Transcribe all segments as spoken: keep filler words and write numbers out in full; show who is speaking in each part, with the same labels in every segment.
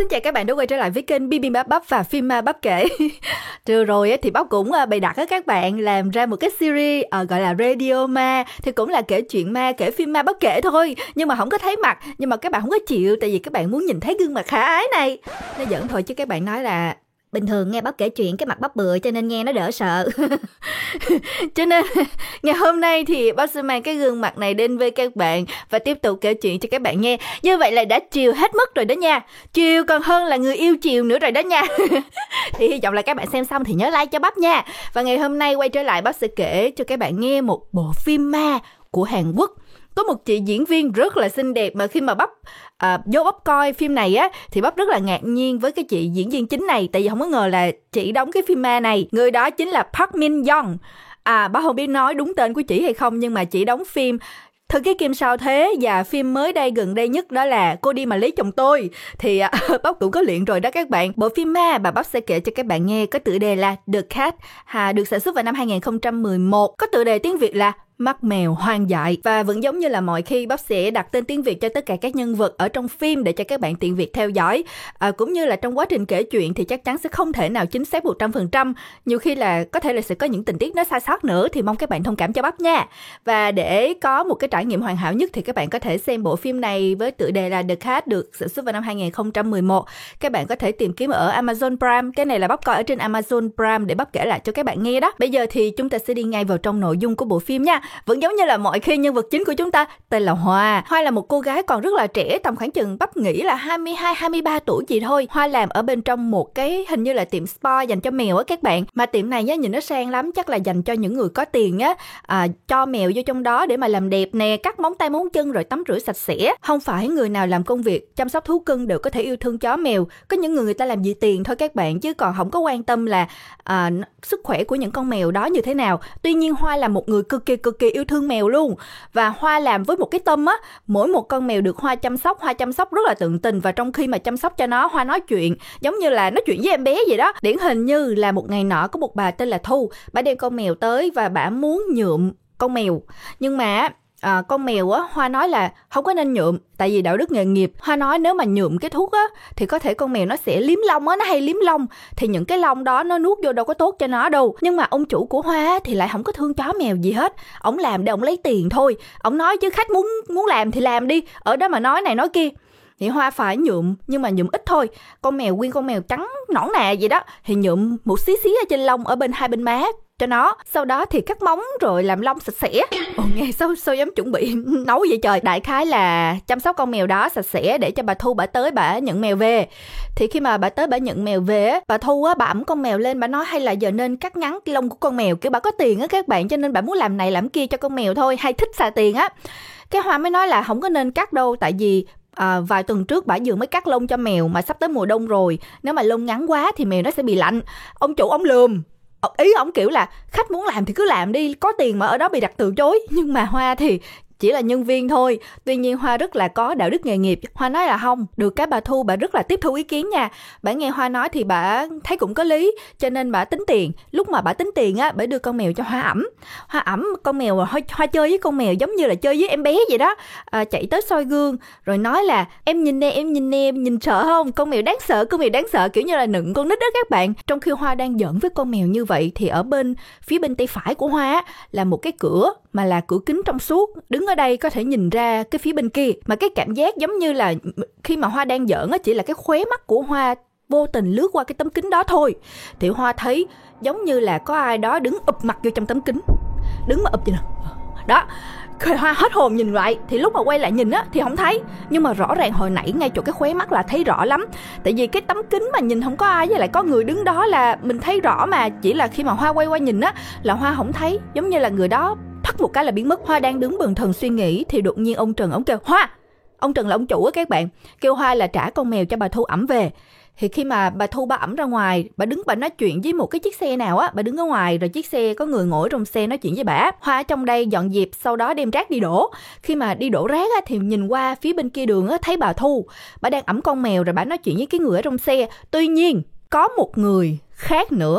Speaker 1: Xin chào các bạn đã quay trở lại với kênh Bibimbap Bắp và phim ma Bắp kể. Trưa rồi thì Bắp cũng bày đặt các bạn làm ra một cái series uh, gọi là Radio Ma. Thì cũng là kể chuyện ma, kể phim ma Bắp kể thôi. Nhưng mà không có thấy mặt. Nhưng mà các bạn không có chịu, tại vì các bạn muốn nhìn thấy gương mặt khả ái này. Nó giỡn thôi chứ các bạn nói là bình thường nghe Bắp kể chuyện cái mặt Bắp bừa cho nên nghe nó đỡ sợ. Cho nên ngày hôm nay thì Bắp sẽ mang cái gương mặt này đến với các bạn và tiếp tục kể chuyện cho các bạn nghe. Như vậy là đã chiều hết mất rồi đó nha. Chiều còn hơn là người yêu chiều nữa rồi đó nha. Thì hy vọng là các bạn xem xong thì nhớ like cho Bắp nha. Và ngày hôm nay quay trở lại Bắp sẽ kể cho các bạn nghe một bộ phim ma của Hàn Quốc. Có một chị diễn viên rất là xinh đẹp mà khi mà Bắp à, vô Bắp coi phim này á thì Bắp rất là ngạc nhiên với cái chị diễn viên chính này, tại vì không có ngờ là chị đóng cái phim ma này. Người đó chính là Park Min Young. À, Bắp không biết nói đúng tên của chị hay không, nhưng mà chị đóng phim Thư ký Kim Sao Thế và phim mới đây gần đây nhất đó là Cô Đi Mà Lấy Chồng Tôi. Thì uh, Bắp cũng có luyện rồi đó các bạn. Bộ phim ma mà Bắp sẽ kể cho các bạn nghe có tựa đề là The Cat, à, được sản xuất vào năm hai không một một. Có tựa đề tiếng Việt là Mắt Mèo Hoang Dại. Và vẫn giống như là mọi khi, Bắp sẽ đặt tên tiếng Việt cho tất cả các nhân vật ở trong phim để cho các bạn tiện việc theo dõi. À, cũng như là trong quá trình kể chuyện thì chắc chắn sẽ không thể nào chính xác một trăm phần trăm. Nhiều khi là có thể là sẽ có những tình tiết nó sai sót nữa, thì mong các bạn thông cảm cho Bắp nha. Và để có một cái trải nghiệm hoàn hảo nhất thì các bạn có thể xem bộ phim này với tựa đề là The Cat, được sản xuất vào năm hai không một một. Các bạn có thể tìm kiếm ở Amazon Prime. Cái này là Bắp coi ở trên Amazon Prime để Bắp kể lại cho các bạn nghe đó. Bây giờ thì chúng ta sẽ đi ngay vào trong nội dung của bộ phim nha. Vẫn giống như là mọi khi, nhân vật chính của chúng ta tên là Hoa. Hoa là một cô gái còn rất là trẻ, tầm khoảng chừng Bắp nghĩ là hai mươi hai hai mươi ba tuổi gì thôi. Hoa làm ở bên trong một cái hình như là tiệm spa dành cho mèo á các bạn. Mà tiệm này nhá, nhìn nó sang lắm, chắc là dành cho những người có tiền á, à, cho mèo vô trong đó để mà làm đẹp nè, cắt móng tay móng chân rồi tắm rửa sạch sẽ. Không phải người nào làm công việc chăm sóc thú cưng đều có thể yêu thương chó mèo. Có những người người ta làm vì tiền thôi các bạn, chứ còn không có quan tâm là à, sức khỏe của những con mèo đó như thế nào. Tuy nhiên Hoa là một người cực kỳ cực kỳ yêu thương mèo luôn. Và Hoa làm với một cái tâm á, mỗi một con mèo được Hoa chăm sóc, Hoa chăm sóc rất là tận tình. Và trong khi mà chăm sóc cho nó, Hoa nói chuyện giống như là nói chuyện với em bé vậy đó. Điển hình như là một ngày nọ có một bà tên là Thu, bà đem con mèo tới và bà muốn nhuộm con mèo. Nhưng mà À, con mèo á, Hoa nói là không có nên nhuộm, tại vì đạo đức nghề nghiệp. Hoa nói nếu mà nhuộm cái thuốc á thì có thể con mèo nó sẽ liếm lông á, nó hay liếm lông, thì những cái lông đó nó nuốt vô đâu có tốt cho nó đâu. Nhưng mà ông chủ của Hoa thì lại không có thương chó mèo gì hết. Ông làm để ông lấy tiền thôi. Ông nói chứ khách muốn muốn làm thì làm đi, ở đó mà nói này nói kia. Thì Hoa phải nhuộm, nhưng mà nhuộm ít thôi. Con mèo, nguyên con mèo trắng nõn nà gì đó thì nhuộm một xí xí ở trên lông, ở bên hai bên má cho nó. Sau đó thì cắt móng rồi làm lông sạch sẽ. Ồ, nghe sao sao dám chuẩn bị nấu vậy trời. Đại khái là chăm sóc con mèo đó sạch sẽ để cho bà Thu bà tới bà nhận mèo về. Thì khi mà bà tới bà nhận mèo về, bà Thu á, bà ẵm con mèo lên, bà nói hay là giờ nên cắt ngắn cái lông của con mèo. Kiểu bà có tiền á các bạn, cho nên bà muốn làm này làm kia cho con mèo thôi, hay thích xài tiền á. Cái Hoa mới nói là không có nên cắt đâu, tại vì À, vài tuần trước bả vừa mới cắt lông cho mèo, mà sắp tới mùa đông rồi, nếu mà lông ngắn quá thì mèo nó sẽ bị lạnh. Ông chủ ông lườm, ý ông kiểu là khách muốn làm thì cứ làm đi, có tiền mà ở đó bị đặt từ chối. Nhưng mà Hoa thì chỉ là nhân viên thôi. Tuy nhiên Hoa rất là có đạo đức nghề nghiệp. Hoa nói là không, được cái bà Thu bà rất là tiếp thu ý kiến nha. Bà nghe Hoa nói thì bà thấy cũng có lý, cho nên bà tính tiền. Lúc mà bà tính tiền á, bà đưa con mèo cho Hoa ẩm. Hoa ẩm con mèo, Hoa, Hoa chơi với con mèo giống như là chơi với em bé vậy đó. À, chạy tới soi gương rồi nói là em nhìn nè, em nhìn nè, em nhìn sợ không? Con mèo đáng sợ, con mèo đáng sợ, kiểu như là nựng con nít đó các bạn. Trong khi Hoa đang giỡn với con mèo như vậy thì ở bên phía bên tay phải của Hoa á, là một cái cửa mà là cửa kính trong suốt. Đứng ở đây có thể nhìn ra cái phía bên kia, mà cái cảm giác giống như là khi mà Hoa đang giỡn á, chỉ là cái khóe mắt của Hoa vô tình lướt qua cái tấm kính đó thôi, thì Hoa thấy giống như là có ai đó đứng ụp mặt vô trong tấm kính, đứng mà ụp vậy nè đó. Hoa hết hồn nhìn lại, thì lúc mà quay lại nhìn á thì không thấy, nhưng mà rõ ràng hồi nãy ngay chỗ cái khóe mắt là thấy rõ lắm. Tại vì cái tấm kính mà nhìn không có ai với lại có người đứng đó là mình thấy rõ, mà chỉ là khi mà Hoa quay qua nhìn á là Hoa không thấy, giống như là người đó thắt một cái là biến mất. Hoa đang đứng bần thần suy nghĩ thì đột nhiên ông Trần ông kêu Hoa. Ông Trần là ông chủ á các bạn, kêu Hoa là trả con mèo cho bà Thu ẵm về. Thì khi mà bà Thu bà ẵm ra ngoài, bà đứng bà nói chuyện với một cái chiếc xe nào á, bà đứng ở ngoài rồi chiếc xe có người ngồi trong xe nói chuyện với bà. Hoa ở trong đây dọn dẹp, sau đó đem rác đi đổ. Khi mà đi đổ rác á, thì nhìn qua phía bên kia đường á, thấy bà Thu bà đang ẵm con mèo rồi bà nói chuyện với cái người ở trong xe. Tuy nhiên có một người khác nữa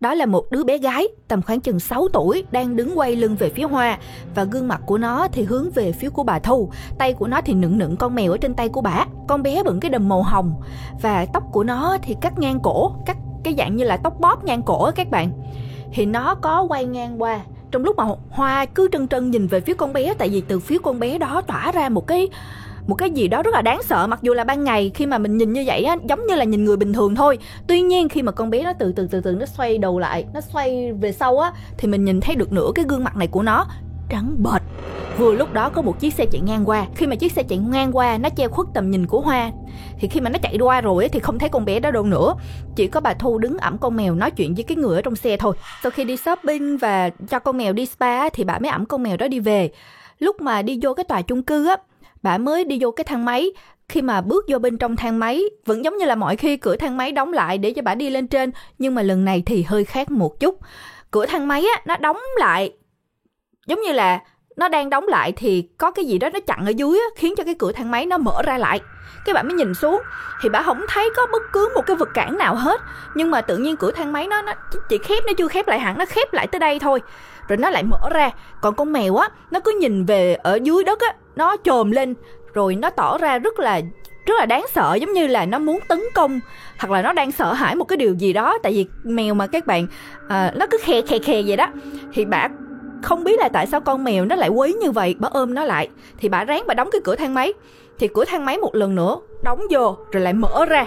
Speaker 1: đó là một đứa bé gái tầm khoảng chừng sáu tuổi đang đứng quay lưng về phía Hoa, và gương mặt của nó thì hướng về phía của bà Thu. Tay của nó thì nựng nựng con mèo ở trên tay của bà. Con bé bận cái đầm màu hồng và tóc của nó thì cắt ngang cổ, cắt cái dạng như là tóc bóp ngang cổ á các bạn. Thì nó có quay ngang qua. Trong lúc mà Hoa cứ trân trân nhìn về phía con bé, tại vì từ phía con bé đó tỏa ra một cái một cái gì đó rất là đáng sợ. Mặc dù là ban ngày khi mà mình nhìn như vậy á, giống như là nhìn người bình thường thôi. Tuy nhiên khi mà con bé nó từ từ từ từ nó xoay đầu lại, nó xoay về sau á, thì mình nhìn thấy được nửa cái gương mặt này của nó trắng bệch. Vừa lúc đó có một chiếc xe chạy ngang qua. Khi mà chiếc xe chạy ngang qua, nó che khuất tầm nhìn của Hoa. Thì khi mà nó chạy qua rồi thì không thấy con bé đó đâu nữa. Chỉ có bà Thu đứng ẵm con mèo nói chuyện với cái người ở trong xe thôi. Sau khi đi shopping và cho con mèo đi spa thì bà mới ẵm con mèo đó đi về. Lúc mà đi vô cái tòa chung cư á, bà mới đi vô cái thang máy. Khi mà bước vô bên trong thang máy, vẫn giống như là mọi khi, cửa thang máy đóng lại để cho bà đi lên trên. Nhưng mà lần này thì hơi khác một chút. Cửa thang máy á, nó đóng lại giống như là nó đang đóng lại thì có cái gì đó nó chặn ở dưới á, khiến cho cái cửa thang máy nó mở ra lại. Cái bạn mới nhìn xuống thì bà không thấy có bất cứ một cái vật cản nào hết. Nhưng mà tự nhiên cửa thang máy nó, nó chỉ khép, nó chưa khép lại hẳn, nó khép lại tới đây thôi rồi nó lại mở ra. Còn con mèo á, nó cứ nhìn về ở dưới đất á, nó chồm lên rồi nó tỏ ra rất là rất là đáng sợ, giống như là nó muốn tấn công hoặc là nó đang sợ hãi một cái điều gì đó. Tại vì mèo mà các bạn, à, nó cứ khe khe khe vậy đó. Thì bà không biết là tại sao con mèo nó lại quấy như vậy, bà ôm nó lại. Thì bà ráng bà đóng cái cửa thang máy. Thì cửa thang máy một lần nữa đóng vô rồi lại mở ra.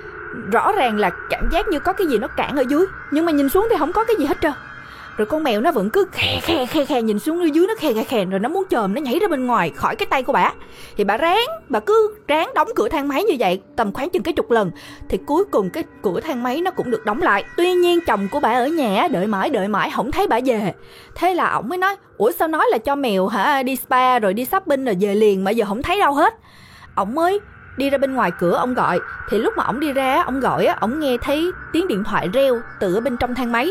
Speaker 1: Rõ ràng là cảm giác như có cái gì nó cản ở dưới, nhưng mà nhìn xuống thì không có cái gì hết trơn. Rồi con mèo nó vẫn cứ khe khe khe khe nhìn xuống dưới, nó khe khe khe rồi nó muốn chồm, nó nhảy ra bên ngoài khỏi cái tay của bà. Thì bà ráng, bà cứ ráng đóng cửa thang máy như vậy tầm khoảng chừng cái chục lần. Thì cuối cùng cái cửa thang máy nó cũng được đóng lại. Tuy nhiên chồng của bà ở nhà đợi mãi đợi mãi không thấy bà về. Thế là ổng mới nói: ủa sao nói là cho mèo hả đi spa rồi đi shopping rồi về liền mà giờ không thấy đâu hết. Ổng mới đi ra bên ngoài cửa, ông gọi. Thì lúc mà ổng đi ra, ổng gọi á, ổng nghe thấy tiếng điện thoại reo từ ở bên trong thang máy.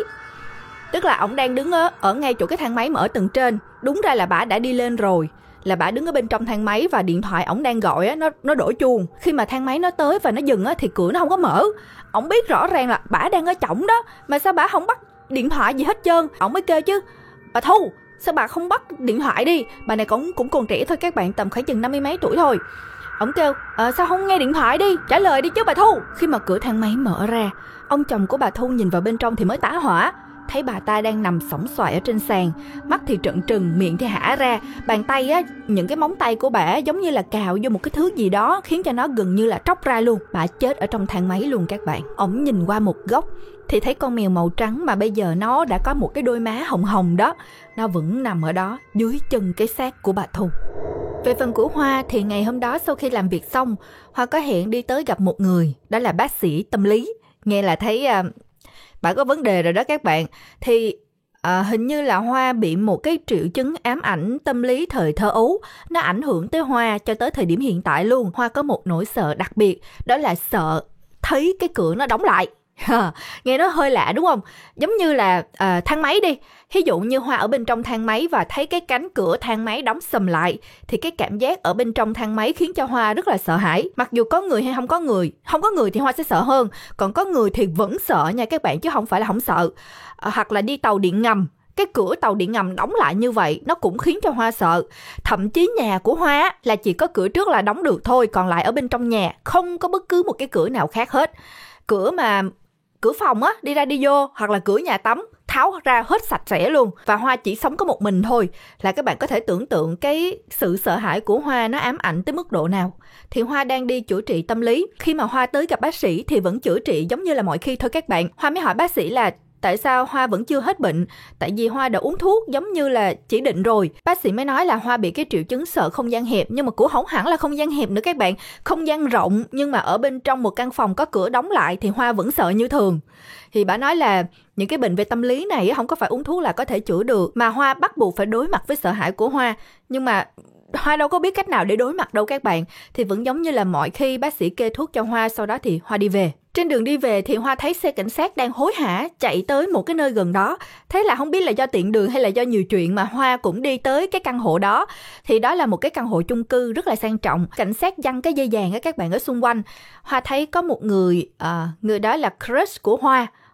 Speaker 1: Tức là ổng đang đứng ở, ở ngay chỗ cái thang máy mà ở tầng trên. Đúng ra là bả đã đi lên rồi, là bả đứng ở bên trong thang máy và điện thoại ổng đang gọi á, nó nó đổ chuông. Khi mà thang máy nó tới và nó dừng á, thì cửa nó không có mở. Ổng biết rõ ràng là bả đang ở trỏng đó, mà sao bả không bắt điện thoại gì hết trơn. Ổng mới kêu chứ: bà Thu, sao bà không bắt điện thoại đi? Bà này cũng cũng còn trẻ thôi các bạn, tầm khoảng chừng năm mươi mấy tuổi thôi. Ổng kêu: à, sao không nghe điện thoại đi, trả lời đi chứ bà Thu. Khi mà cửa thang máy mở ra, ông chồng của bà Thu nhìn vào bên trong thì mới tá hỏa. Thấy bà ta đang nằm sõng xoài ở trên sàn, mắt thì trợn trừng, miệng thì hả ra. Bàn tay á, những cái móng tay của bà giống như là cào vô một cái thứ gì đó, khiến cho nó gần như là tróc ra luôn. Bà chết ở trong thang máy luôn các bạn. Ổng nhìn qua một góc thì thấy con mèo màu trắng mà bây giờ nó đã có một cái đôi má hồng hồng đó, nó vẫn nằm ở đó dưới chân cái xác của bà Thu. Về phần của Hoa thì ngày hôm đó sau khi làm việc xong, Hoa có hẹn đi tới gặp một người, đó là bác sĩ tâm lý. Nghe là thấy à, bà có vấn đề rồi đó các bạn. Thì à, hình như là Hoa bị một cái triệu chứng ám ảnh tâm lý thời thơ ấu. Nó ảnh hưởng tới Hoa cho tới thời điểm hiện tại luôn. Hoa có một nỗi sợ đặc biệt, đó là sợ thấy cái cửa nó đóng lại. Nghe nó hơi lạ đúng không? Giống như là à, thang máy đi. Ví dụ như Hoa ở bên trong thang máy và thấy cái cánh cửa thang máy đóng sầm lại, thì cái cảm giác ở bên trong thang máy khiến cho Hoa rất là sợ hãi. Mặc dù có người hay không có người, không có người thì Hoa sẽ sợ hơn. Còn có người thì vẫn sợ nha các bạn, chứ không phải là không sợ. à, Hoặc là đi tàu điện ngầm, cái cửa tàu điện ngầm đóng lại như vậy, nó cũng khiến cho Hoa sợ. Thậm chí nhà của Hoa là chỉ có cửa trước là đóng được thôi, còn lại ở bên trong nhà không có bất cứ một cái cửa nào khác hết. Cửa mà cửa phòng á, đi ra đi vô, hoặc là cửa nhà tắm tháo ra hết sạch sẽ luôn. Và Hoa chỉ sống có một mình thôi, là các bạn có thể tưởng tượng cái sự sợ hãi của Hoa nó ám ảnh tới mức độ nào. Thì Hoa đang đi chữa trị tâm lý. Khi mà Hoa tới gặp bác sĩ thì vẫn chữa trị giống như là mọi khi thôi các bạn. Hoa mới hỏi bác sĩ là tại sao Hoa vẫn chưa hết bệnh, tại vì Hoa đã uống thuốc giống như là chỉ định rồi. Bác sĩ mới nói là Hoa bị cái triệu chứng sợ không gian hẹp, nhưng mà cũng không hẳn là không gian hẹp nữa các bạn. Không gian rộng, nhưng mà ở bên trong một căn phòng có cửa đóng lại thì Hoa vẫn sợ như thường. Thì bà nói là những cái bệnh về tâm lý này không có phải uống thuốc là có thể chữa được, mà Hoa bắt buộc phải đối mặt với sợ hãi của Hoa. Nhưng mà Hoa đâu có biết cách nào để đối mặt đâu các bạn. Thì vẫn giống như là mọi khi bác sĩ kê thuốc cho Hoa, sau đó thì Hoa đi về. Trên đường đi về thì Hoa thấy xe cảnh sát đang hối hả chạy tới một cái nơi gần đó. Thế là không biết là do tiện đường hay là do nhiều chuyện mà Hoa cũng đi tới cái căn hộ đó. Thì đó là một cái căn hộ chung cư rất là sang trọng. Cảnh sát giăng cái dây vàng á các bạn ở xung quanh. Hoa thấy có một người, à, người đó là crush của Hoa.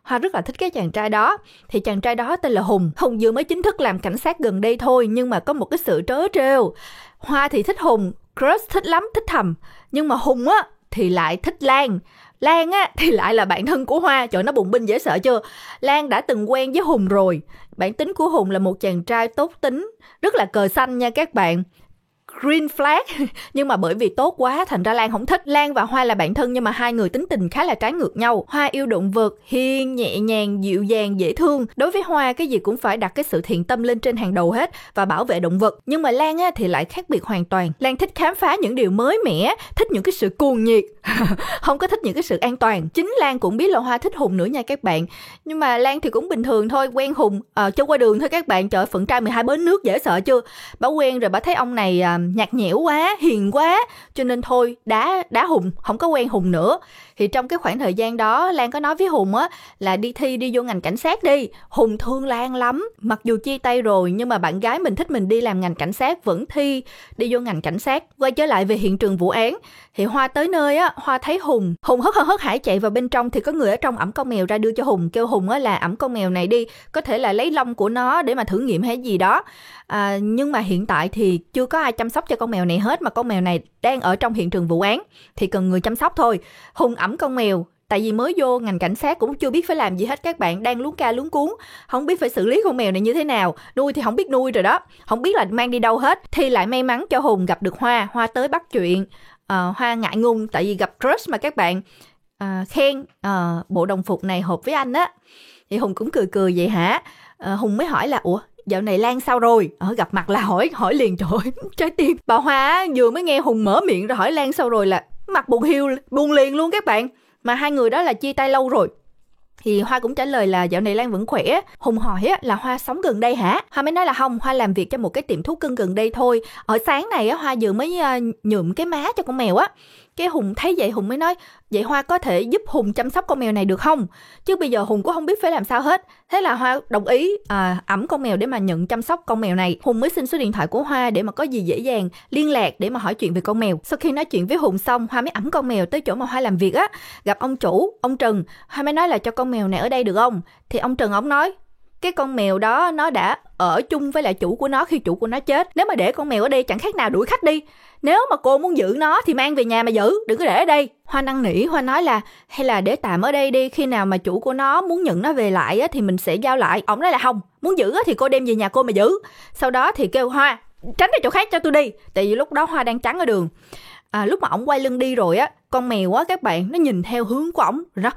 Speaker 1: Hoa rất là thích cái chàng trai đó. Thì chàng trai đó tên là Hùng. Hùng vừa mới chính thức làm cảnh sát gần đây thôi, nhưng mà có một cái sự trớ trêu. Hoa thì thích Hùng, crush thích lắm, thích thầm. Nhưng mà Hùng á thì lại thích Lan. Lan á thì lại là bạn thân của Hoa. Trời, nó bùng binh dễ sợ chưa. Lan đã từng quen với Hùng rồi. Bản tính của Hùng là một chàng trai tốt tính, rất là cờ xanh nha các bạn, green flag. Nhưng mà bởi vì tốt quá thành ra Lan không thích. Lan và Hoa là bạn thân nhưng mà hai người tính tình khá là trái ngược nhau. Hoa yêu động vật, hiền, nhẹ nhàng, dịu dàng, dễ thương. Đối với Hoa cái gì cũng phải đặt cái sự thiện tâm lên trên hàng đầu hết và bảo vệ động vật. Nhưng mà Lan á, thì lại khác biệt hoàn toàn. Lan thích khám phá những điều mới mẻ, thích những cái sự cuồng nhiệt, không có thích những cái sự an toàn. Chính Lan cũng biết là Hoa thích Hùng nữa nha các bạn. Nhưng mà Lan thì cũng bình thường thôi, quen Hùng à, cho qua đường thôi các bạn. Trời, phận trai mười hai bến nước dễ sợ chưa. Bà quen rồi bà thấy ông này à, nhạt nhẽo quá, hiền quá, cho nên thôi đá đá Hùng, không có quen Hùng nữa. Thì trong cái khoảng thời gian đó Lan có nói với Hùng á là đi thi đi vô ngành cảnh sát đi. Hùng thương Lan lắm, mặc dù chia tay rồi nhưng mà bạn gái mình thích mình đi làm ngành cảnh sát vẫn thi đi vô ngành cảnh sát. Quay trở lại về hiện trường vụ án thì Hoa tới nơi á, Hoa thấy Hùng Hùng hớt hân hớt hải chạy vào bên trong thì có người ở trong ẵm con mèo ra đưa cho Hùng, kêu Hùng á là ẵm con mèo này đi, có thể là lấy lông của nó để mà thử nghiệm hay gì đó. À, nhưng mà hiện tại thì chưa có ai chăm sóc cho con mèo này hết, mà con mèo này đang ở trong hiện trường vụ án thì cần người chăm sóc thôi. Hùng ẵm con mèo, tại vì mới vô ngành cảnh sát cũng chưa biết phải làm gì hết các bạn, đang luống ca luống cuống, không biết phải xử lý con mèo này như thế nào, nuôi thì không biết nuôi rồi đó, không biết là mang đi đâu hết. Thì lại may mắn cho Hùng gặp được Hoa, Hoa tới bắt chuyện. À, Hoa ngại ngùng tại vì gặp crush mà các bạn, à, khen à, bộ đồng phục này hợp với anh á. Thì Hùng cũng cười cười vậy hả. À, Hùng mới hỏi là ủa dạo này Lan sao rồi? Ở gặp mặt là hỏi hỏi liền, trời ơi, trái tim. Bà Hoa vừa mới nghe Hùng mở miệng rồi hỏi Lan sao rồi là mặt buồn hiu buồn liền luôn các bạn. Mà hai người đó là chia tay lâu rồi. Thì Hoa cũng trả lời là dạo này Lan vẫn khỏe. Hùng hỏi là Hoa sống gần đây hả? Hoa mới nói là không, Hoa làm việc cho một cái tiệm thú cưng gần đây thôi. Ở sáng này Hoa vừa mới nhuộm cái má cho con mèo á. Cái Hùng thấy vậy Hùng mới nói vậy Hoa có thể giúp Hùng chăm sóc con mèo này được không? Chứ bây giờ Hùng cũng không biết phải làm sao hết. Thế là Hoa đồng ý à, ẵm con mèo để mà nhận chăm sóc con mèo này. Hùng mới xin số điện thoại của Hoa để mà có gì dễ dàng liên lạc để mà hỏi chuyện về con mèo. Sau khi nói chuyện với Hùng xong, Hoa mới ẵm con mèo tới chỗ mà Hoa làm việc á, gặp ông chủ, ông Trần. Hoa mới nói là cho con mèo này ở đây được không? Thì ông Trần ông nói cái con mèo đó nó đã ở chung với lại chủ của nó khi chủ của nó chết. Nếu mà để con mèo ở đây chẳng khác nào đuổi khách đi. Nếu mà cô muốn giữ nó thì mang về nhà mà giữ, đừng có để ở đây. Hoa năn nỉ, Hoa nói là hay là để tạm ở đây đi, khi nào mà chủ của nó muốn nhận nó về lại á, thì mình sẽ giao lại. Ông nói là không, muốn giữ á, thì cô đem về nhà cô mà giữ. Sau đó thì kêu Hoa tránh ra chỗ khác cho tôi đi, tại vì lúc đó Hoa đang trắng ở đường. À, lúc mà ổng quay lưng đi rồi á, con mèo á các bạn, nó nhìn theo hướng của ổng rồi nó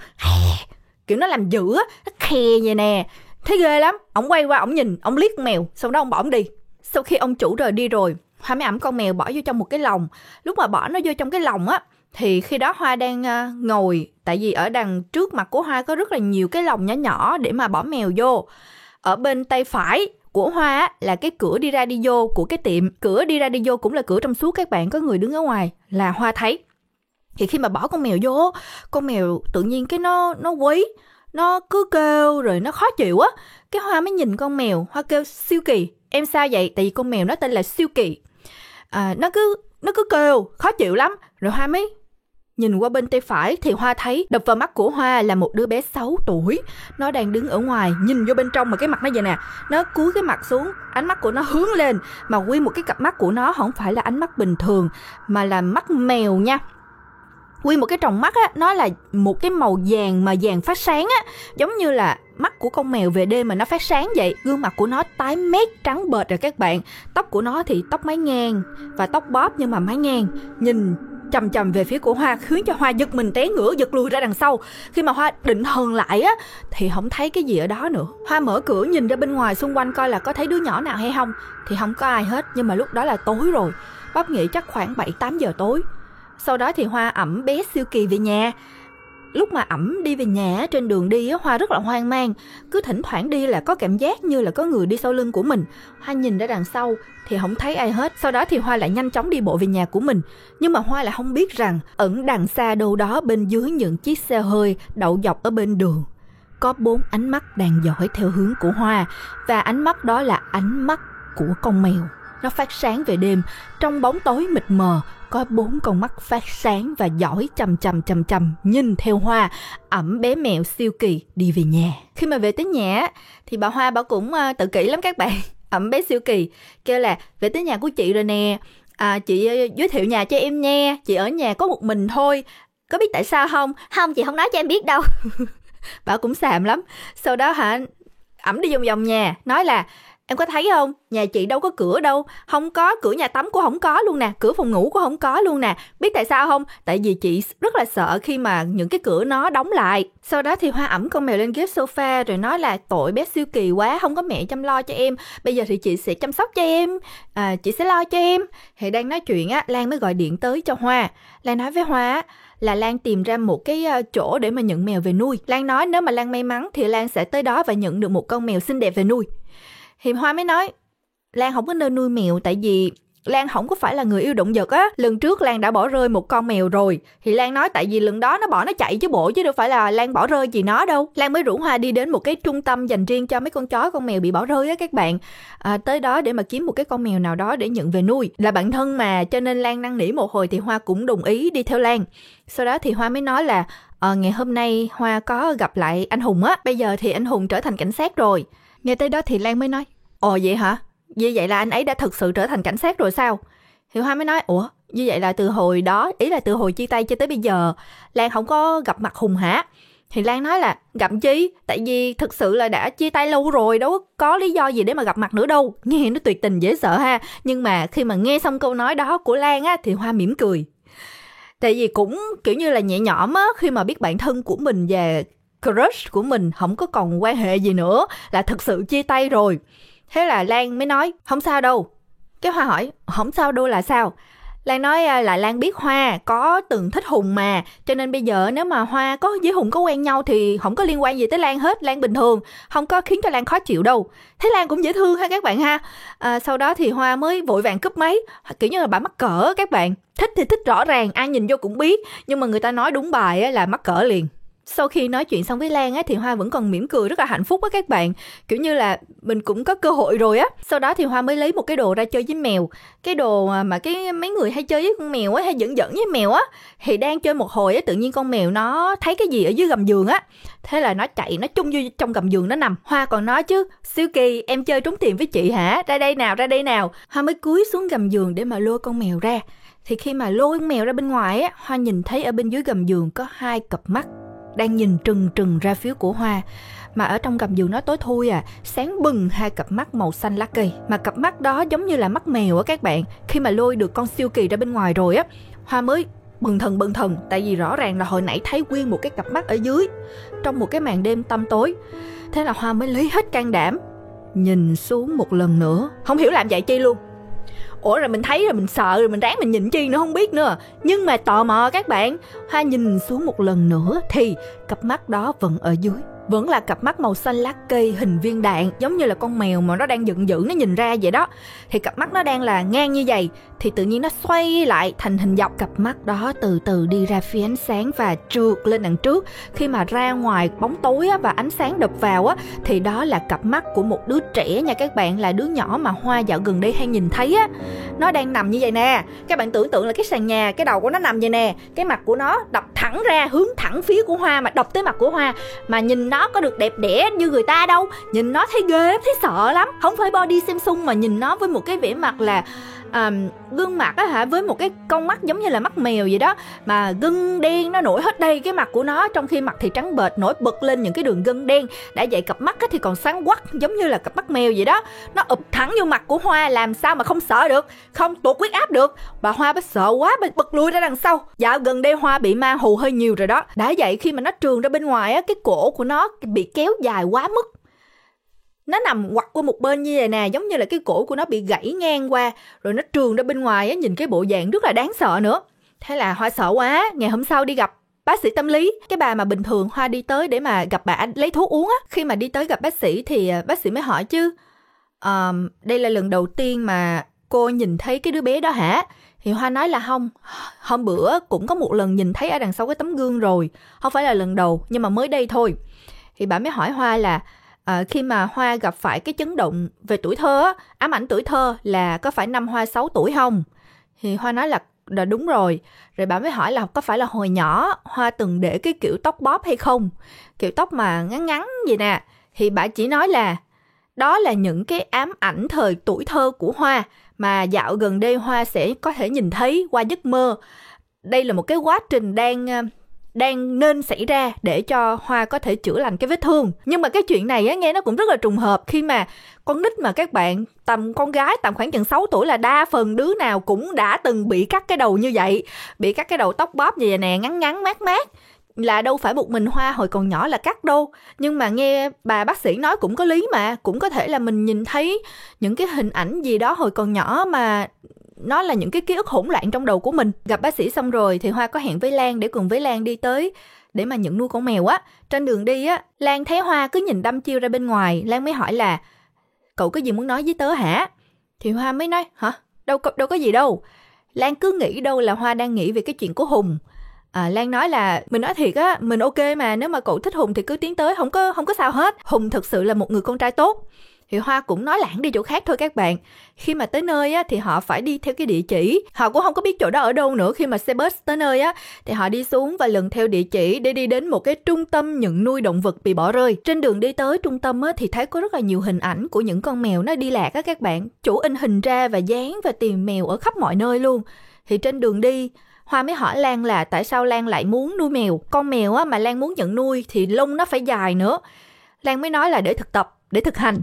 Speaker 1: kiểu nó làm dữ á, nó khè vậy nè, thấy ghê lắm. Ổng quay qua ổng nhìn, ổng liếc con mèo, sau đó ổng bỏ ổng đi. Sau khi ông chủ rời đi rồi, Hoa mới ẵm con mèo bỏ vô trong một cái lồng. Lúc mà bỏ nó vô trong cái lồng á, thì khi đó Hoa đang uh, ngồi, tại vì ở đằng trước mặt của Hoa có rất là nhiều cái lồng nhỏ nhỏ để mà bỏ mèo vô. Ở bên tay phải của Hoa á, là cái cửa đi ra đi vô của cái tiệm. Cửa đi ra đi vô cũng là cửa trong suốt các bạn, có người đứng ở ngoài là Hoa thấy. Thì khi mà bỏ con mèo vô, con mèo tự nhiên cái nó nó quấy, nó cứ kêu rồi nó khó chịu á. Cái Hoa mới nhìn con mèo, Hoa kêu Siêu Kỳ, em sao vậy? Tại vì con mèo nó tên là Siêu Kỳ. À, nó cứ nó cứ kêu khó chịu lắm. Rồi Hoa mới nhìn qua bên tay phải thì Hoa thấy đập vào mắt của Hoa là một đứa bé sáu tuổi. Nó đang đứng ở ngoài nhìn vô bên trong mà cái mặt nó vậy nè. Nó cúi cái mặt xuống, ánh mắt của nó hướng lên, mà nguyên một cái cặp mắt của nó không phải là ánh mắt bình thường mà là mắt mèo nha. Nguyên một cái tròng mắt á, nó là một cái màu vàng mà vàng phát sáng á, giống như là mắt của con mèo về đêm mà nó phát sáng vậy. Gương mặt của nó tái mét trắng bệch rồi các bạn. Tóc của nó thì tóc mái ngang và tóc bóp nhưng mà mái ngang. Nhìn chầm chầm về phía của Hoa khiến cho Hoa giật mình té ngửa, giật lùi ra đằng sau. Khi mà Hoa định hờn lại á thì không thấy cái gì ở đó nữa. Hoa mở cửa nhìn ra bên ngoài xung quanh coi là có thấy đứa nhỏ nào hay không, thì không có ai hết. Nhưng mà lúc đó là tối rồi, Bóp nghĩ chắc khoảng bảy tám giờ tối. Sau đó thì Hoa ẵm bé Siêu Kỳ về nhà. Lúc mà ẵm đi về nhà, trên đường đi Hoa rất là hoang mang. Cứ thỉnh thoảng đi là có cảm giác như là có người đi sau lưng của mình. Hoa nhìn ra đằng sau thì không thấy ai hết. Sau đó thì Hoa lại nhanh chóng đi bộ về nhà của mình. Nhưng mà Hoa lại không biết rằng ẩn đằng xa đâu đó bên dưới những chiếc xe hơi đậu dọc ở bên đường, có bốn ánh mắt đang dõi theo hướng của Hoa. Và ánh mắt đó là ánh mắt của con mèo. Nó phát sáng về đêm, trong bóng tối mịt mờ, có bốn con mắt phát sáng và dõi chằm chằm chằm chằm nhìn theo Hoa ẵm bé mèo siêu kỳ đi về nhà. Khi mà về tới nhà thì bà Hoa bà cũng uh, tự kỷ lắm các bạn. Ẵm bé siêu kỳ kêu là về tới nhà của chị rồi nè, à, chị uh, giới thiệu nhà cho em nha, chị ở nhà có một mình thôi, có biết tại sao không? Không, chị không nói cho em biết đâu. Bà cũng xàm lắm. Sau đó hả, ẵm đi vòng vòng nhà nói là em có thấy không, nhà chị đâu có cửa đâu, không có cửa nhà tắm của không có luôn nè, cửa phòng ngủ của không có luôn nè. Biết tại sao không? Tại vì chị rất là sợ khi mà những cái cửa nó đóng lại. Sau đó thì Hoa ẵm con mèo lên ghế sofa rồi nói là tội bé siêu kỳ quá, không có mẹ chăm lo cho em, bây giờ thì chị sẽ chăm sóc cho em, à, chị sẽ lo cho em. Thì đang nói chuyện á, Lan mới gọi điện tới cho Hoa. Lan nói với Hoa là Lan tìm ra một cái chỗ để mà nhận mèo về nuôi. Lan nói nếu mà Lan may mắn thì Lan sẽ tới đó và nhận được một con mèo xinh đẹp về nuôi. Thì Hoa mới nói Lan không có nên nuôi mèo, tại vì Lan không có phải là người yêu động vật á. Lần trước Lan đã bỏ rơi một con mèo rồi. Thì Lan nói tại vì lần đó nó bỏ nó chạy chứ bộ, chứ đâu phải là Lan bỏ rơi gì nó đâu. Lan mới rủ Hoa đi đến một cái trung tâm dành riêng cho mấy con chó con mèo bị bỏ rơi á các bạn, à, tới đó để mà kiếm một cái con mèo nào đó để nhận về nuôi. Là bạn thân mà, cho nên Lan năn nỉ một hồi thì Hoa cũng đồng ý đi theo Lan. Sau đó thì Hoa mới nói là à, ngày hôm nay Hoa có gặp lại anh Hùng á, bây giờ thì anh Hùng trở thành cảnh sát rồi. Nghe tới đó thì Lan mới nói ồ vậy hả? Như vậy là anh ấy đã thực sự trở thành cảnh sát rồi sao? Thì Hoa mới nói ủa, như vậy là từ hồi đó, ý là từ hồi chia tay cho tới bây giờ Lan không có gặp mặt Hùng hả? Thì Lan nói là gặp chi? Tại vì thực sự là đã chia tay lâu rồi, đâu có lý do gì để mà gặp mặt nữa đâu. Nghe nó tuyệt tình dễ sợ ha. Nhưng mà khi mà nghe xong câu nói đó của Lan á thì Hoa mỉm cười. Tại vì cũng kiểu như là nhẹ nhõm á, khi mà biết bạn thân của mình và crush của mình không có còn quan hệ gì nữa, là thực sự chia tay rồi. Thế là Lan mới nói không sao đâu. Cái Hoa hỏi không sao đâu là sao? Lan nói là Lan biết Hoa có từng thích Hùng mà, cho nên bây giờ nếu mà Hoa có với Hùng có quen nhau thì không có liên quan gì tới Lan hết. Lan bình thường, không có khiến cho Lan khó chịu đâu. Thế Lan cũng dễ thương ha các bạn ha. À, sau đó thì Hoa mới vội vàng cúp máy, kiểu như là bà mắc cỡ các bạn. Thích thì thích rõ ràng, ai nhìn vô cũng biết, nhưng mà người ta nói đúng bài là mắc cỡ liền. Sau khi nói chuyện xong với Lan á thì Hoa vẫn còn mỉm cười rất là hạnh phúc á các bạn. Kiểu như là mình cũng có cơ hội rồi á. Sau đó thì Hoa mới lấy một cái đồ ra chơi với mèo. Cái đồ mà cái mấy người hay chơi với con mèo á, hay dẫn dẫn với mèo á. Thì đang chơi một hồi á, tự nhiên con mèo nó thấy cái gì ở dưới gầm giường á. Thế là nó chạy, nó chung vô trong gầm giường nó nằm. Hoa còn nói chứ siêu kỳ, em chơi trốn tìm với chị hả? Ra đây nào, ra đây nào. Hoa mới cúi xuống gầm giường để mà lôi con mèo ra. Thì khi mà lôi con mèo ra bên ngoài á, Hoa nhìn thấy ở bên dưới gầm giường có hai cặp mắt đang nhìn trừng trừng ra phía của Hoa. Mà ở trong gầm giường nó tối thui à, sáng bừng hai cặp mắt màu xanh lá cây. Mà cặp mắt đó giống như là mắt mèo á các bạn. Khi mà lôi được con siêu kỳ ra bên ngoài rồi á, Hoa mới bừng thần bừng thần. Tại vì rõ ràng là hồi nãy thấy nguyên một cái cặp mắt ở dưới, trong một cái màn đêm tăm tối. Thế là Hoa mới lấy hết can đảm nhìn xuống một lần nữa. Không hiểu làm vậy chi luôn. Ủa rồi mình thấy rồi mình sợ rồi mình ráng mình nhìn chi nữa không biết nữa. Nhưng mà tò mò các bạn, Hoa nhìn xuống một lần nữa thì cặp mắt đó vẫn ở dưới. Vẫn là cặp mắt màu xanh lá cây hình viên đạn, giống như là con mèo mà nó đang giận dữ nó nhìn ra vậy đó. Thì cặp mắt nó đang là ngang như vậy, thì tự nhiên nó xoay lại thành hình dọc. Cặp mắt đó từ từ đi ra phía ánh sáng và trượt lên đằng trước. Khi mà ra ngoài bóng tối á, và ánh sáng đập vào á, thì đó là cặp mắt của một đứa trẻ nha các bạn. Là đứa nhỏ mà Hoa dạo gần đây hay nhìn thấy á. Nó đang nằm như vậy nè. Các bạn tưởng tượng là cái sàn nhà, cái đầu của nó nằm vậy nè, cái mặt của nó đập thẳng ra, hướng thẳng phía của Hoa, mà đập tới mặt của Hoa. Mà nhìn nó có được đẹp đẽ như người ta đâu. Nhìn nó thấy ghê lắm, thấy sợ lắm. Không phải body Samsung mà nhìn nó với một cái vẻ mặt là à, gương mặt á hả, với một cái con mắt giống như là mắt mèo vậy đó. Mà gân đen nó nổi hết đây cái mặt của nó, trong khi mặt thì trắng bệch, nổi bật lên những cái đường gân đen. Đã vậy cặp mắt á thì còn sáng quắc giống như là cặp mắt mèo vậy đó. Nó ụp thẳng vô mặt của Hoa, làm sao mà không sợ được, không tụt huyết áp được. Bà Hoa bà sợ quá, bà bật lùi ra đằng sau. Dạo gần đây Hoa bị ma hù hơi nhiều rồi đó. Đã vậy khi mà nó trườn ra bên ngoài á, cái cổ của nó bị kéo dài quá mức. Nó nằm quặt qua một bên như vậy nè, giống như là cái cổ của nó bị gãy ngang qua, rồi nó trườn ra bên ngoài á, nhìn cái bộ dạng rất là đáng sợ nữa. Thế là Hoa sợ quá, ngày hôm sau đi gặp bác sĩ tâm lý, cái bà mà bình thường Hoa đi tới để mà gặp bà lấy thuốc uống á. Khi mà đi tới gặp bác sĩ thì bác sĩ mới hỏi chứ à, đây là lần đầu tiên mà cô nhìn thấy cái đứa bé đó hả? Thì Hoa nói là không, hôm bữa cũng có một lần nhìn thấy ở đằng sau cái tấm gương rồi, không phải là lần đầu, nhưng mà mới đây thôi. Thì bà mới hỏi Hoa là À, khi mà Hoa gặp phải cái chấn động về tuổi thơ á, ám ảnh tuổi thơ, là có phải năm Hoa sáu tuổi không? Thì Hoa nói là là đúng rồi. Rồi bà mới hỏi là có phải là hồi nhỏ Hoa từng để cái kiểu tóc bóp hay không? Kiểu tóc mà ngắn ngắn vậy nè. Thì bà chỉ nói là đó là những cái ám ảnh thời tuổi thơ của Hoa mà dạo gần đây Hoa sẽ có thể nhìn thấy qua giấc mơ. Đây là một cái quá trình đang đang nên xảy ra để cho Hoa có thể chữa lành cái vết thương. Nhưng mà cái chuyện này á, nghe nó cũng rất là trùng hợp khi mà con nít mà các bạn, tầm con gái tầm khoảng chừng sáu tuổi là đa phần đứa nào cũng đã từng bị cắt cái đầu như vậy. Bị cắt cái đầu tóc bóp như vậy nè, ngắn ngắn mát mát. Là đâu phải một mình Hoa hồi còn nhỏ là cắt đâu. Nhưng mà nghe bà bác sĩ nói cũng có lý mà. Cũng có thể là mình nhìn thấy những cái hình ảnh gì đó hồi còn nhỏ mà nó là những cái ký ức hỗn loạn trong đầu của mình. Gặp bác sĩ xong rồi thì Hoa có hẹn với Lan để cùng với Lan đi tới để mà nhận nuôi con mèo á. Trên đường đi á, Lan thấy Hoa cứ nhìn đăm chiêu ra bên ngoài. Lan mới hỏi là cậu có gì muốn nói với tớ hả? Thì Hoa mới nói hả? Đâu, đâu có gì đâu. Lan cứ nghĩ đâu là Hoa đang nghĩ về cái chuyện của Hùng. À, Lan nói là mình nói thiệt á, mình ok mà, nếu mà cậu thích Hùng thì cứ tiến tới, không có không có sao hết. Hùng thực sự là một người con trai tốt. Thì Hoa cũng nói lảng đi chỗ khác thôi các bạn. Khi mà tới nơi á, thì họ phải đi theo cái địa chỉ. Họ cũng không có biết chỗ đó ở đâu nữa. Khi mà xe bus tới nơi á, thì họ đi xuống và lần theo địa chỉ để đi đến một cái trung tâm nhận nuôi động vật bị bỏ rơi. Trên đường đi tới trung tâm á, thì thấy có rất là nhiều hình ảnh của những con mèo nó đi lạc á các bạn. Chủ in hình ra và dán và tìm mèo ở khắp mọi nơi luôn. Thì trên đường đi, Hoa mới hỏi Lan là tại sao Lan lại muốn nuôi mèo. Con mèo á, mà Lan muốn nhận nuôi thì lông nó phải dài nữa. Lan mới nói là để thực tập, để thực hành.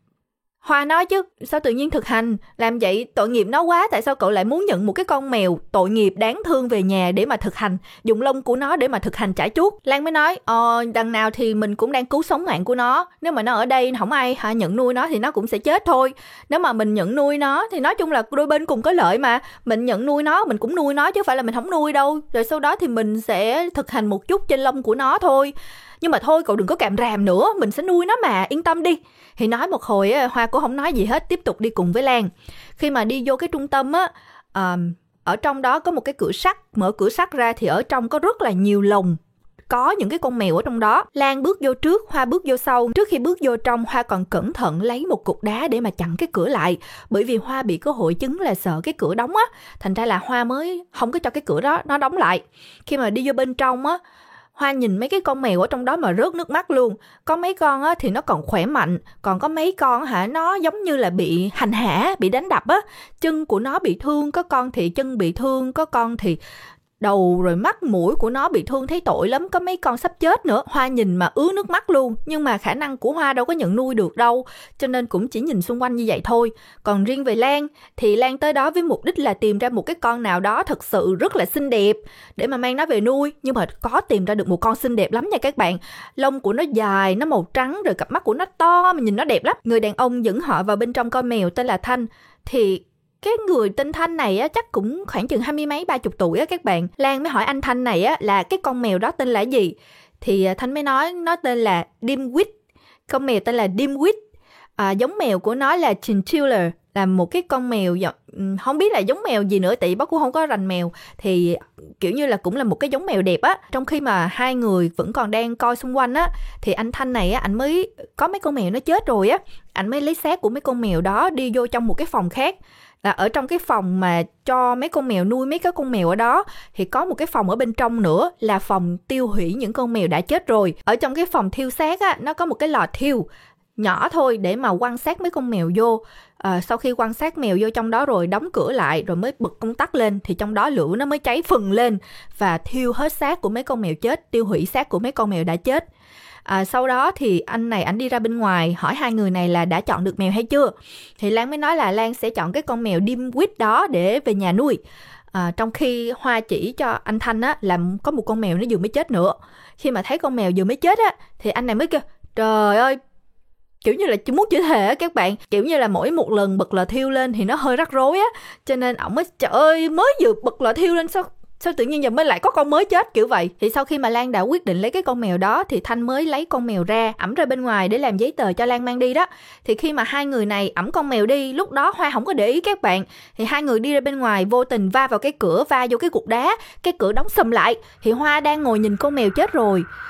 Speaker 1: Hoa nói chứ sao tự nhiên thực hành, làm vậy tội nghiệp nó quá, tại sao cậu lại muốn nhận một cái con mèo tội nghiệp đáng thương về nhà để mà thực hành, dùng lông của nó để mà thực hành chải chuốt. Lan mới nói ờ đằng nào thì mình cũng đang cứu sống mạng của nó, nếu mà nó ở đây không ai hả nhận nuôi nó thì nó cũng sẽ chết thôi. Nếu mà mình nhận nuôi nó thì nói chung là đôi bên cùng có lợi mà, mình nhận nuôi nó mình cũng nuôi nó chứ phải là mình không nuôi đâu, rồi sau đó thì mình sẽ thực hành một chút trên lông của nó thôi. Nhưng mà thôi cậu đừng có càm ràm nữa, mình sẽ nuôi nó mà, yên tâm đi. Thì nói một hồi Hoa cũng không nói gì hết, tiếp tục đi cùng với Lan. Khi mà đi vô cái trung tâm á, à, ở trong đó có một cái cửa sắt, mở cửa sắt ra thì ở trong có rất là nhiều lồng, có những cái con mèo ở trong đó. Lan bước vô trước, Hoa bước vô sau. Trước khi bước vô trong, Hoa còn cẩn thận lấy một cục đá để mà chặn cái cửa lại, bởi vì Hoa bị có hội chứng là sợ cái cửa đóng á, thành ra là Hoa mới không có cho cái cửa đó nó đóng lại. Khi mà đi vô bên trong á, Hoa nhìn mấy cái con mèo ở trong đó mà rớt nước mắt luôn. Có mấy con á, thì nó còn khỏe mạnh, còn có mấy con hả nó giống như là bị hành hạ, bị đánh đập á. Chân của nó bị thương, có con thì chân bị thương, có con thì đầu rồi mắt mũi của nó bị thương, thấy tội lắm, có mấy con sắp chết nữa. Hoa nhìn mà ứa nước mắt luôn, nhưng mà khả năng của Hoa đâu có nhận nuôi được đâu, cho nên cũng chỉ nhìn xung quanh như vậy thôi. Còn riêng về Lan thì Lan tới đó với mục đích là tìm ra một cái con nào đó thật sự rất là xinh đẹp để mà mang nó về nuôi. Nhưng mà có tìm ra được một con xinh đẹp lắm nha các bạn. Lông của nó dài, nó màu trắng, rồi cặp mắt của nó to mà nhìn nó đẹp lắm. Người đàn ông dẫn họ vào bên trong coi mèo tên là Thanh. Thì cái người tên Thanh này á, chắc cũng khoảng chừng hai mươi mấy ba chục tuổi á các bạn. Lan mới hỏi anh Thanh này á, là cái con mèo đó tên là gì. Thì Thanh mới nói nó tên là Dimwit. Con mèo tên là Dimwit. À, giống mèo của nó là Chinchilla, là một cái con mèo không biết là giống mèo gì nữa, tại vì bác cũng không có rành mèo. Thì kiểu như là cũng là một cái giống mèo đẹp á. Trong khi mà hai người vẫn còn đang coi xung quanh á, thì anh Thanh này á, anh mới có mấy con mèo nó chết rồi á, anh mới lấy xác của mấy con mèo đó đi vô trong một cái phòng khác. Là ở trong cái phòng mà cho mấy con mèo nuôi mấy cái con mèo ở đó, thì có một cái phòng ở bên trong nữa là phòng tiêu hủy những con mèo đã chết rồi. Ở trong cái phòng thiêu xác á, nó có một cái lò thiêu nhỏ thôi để mà quan sát mấy con mèo vô. À, sau khi quan sát mèo vô trong đó rồi đóng cửa lại rồi mới bật công tắc lên, thì trong đó lửa nó mới cháy phừng lên và thiêu hết xác của mấy con mèo chết, tiêu hủy xác của mấy con mèo đã chết. À, sau đó thì anh này anh đi ra bên ngoài hỏi hai người này là đã chọn được mèo hay chưa. Thì Lan mới nói là Lan sẽ chọn cái con mèo Dimwit đó để về nhà nuôi. À, trong khi Hoa chỉ cho anh Thanh á, là có một con mèo nó vừa mới chết nữa. Khi mà thấy con mèo vừa mới chết á, thì anh này mới kêu trời ơi, kiểu như là chỉ muốn chửi thề á các bạn. Kiểu như là mỗi một lần bật lò thiêu lên thì nó hơi rắc rối á, cho nên ổng mới trời ơi, mới vừa bật lò thiêu lên sao sao tự nhiên giờ mới lại có con mới chết, kiểu vậy. Thì sau khi mà Lan đã quyết định lấy cái con mèo đó, thì Thanh mới lấy con mèo ra ẵm ra bên ngoài để làm giấy tờ cho Lan mang đi đó. Thì khi mà hai người này ẵm con mèo đi, lúc đó Hoa không có để ý các bạn, thì hai người đi ra bên ngoài vô tình va vào cái cửa, va vô cái cục đá, cái cửa đóng sầm lại. Thì Hoa đang ngồi nhìn con mèo chết rồi,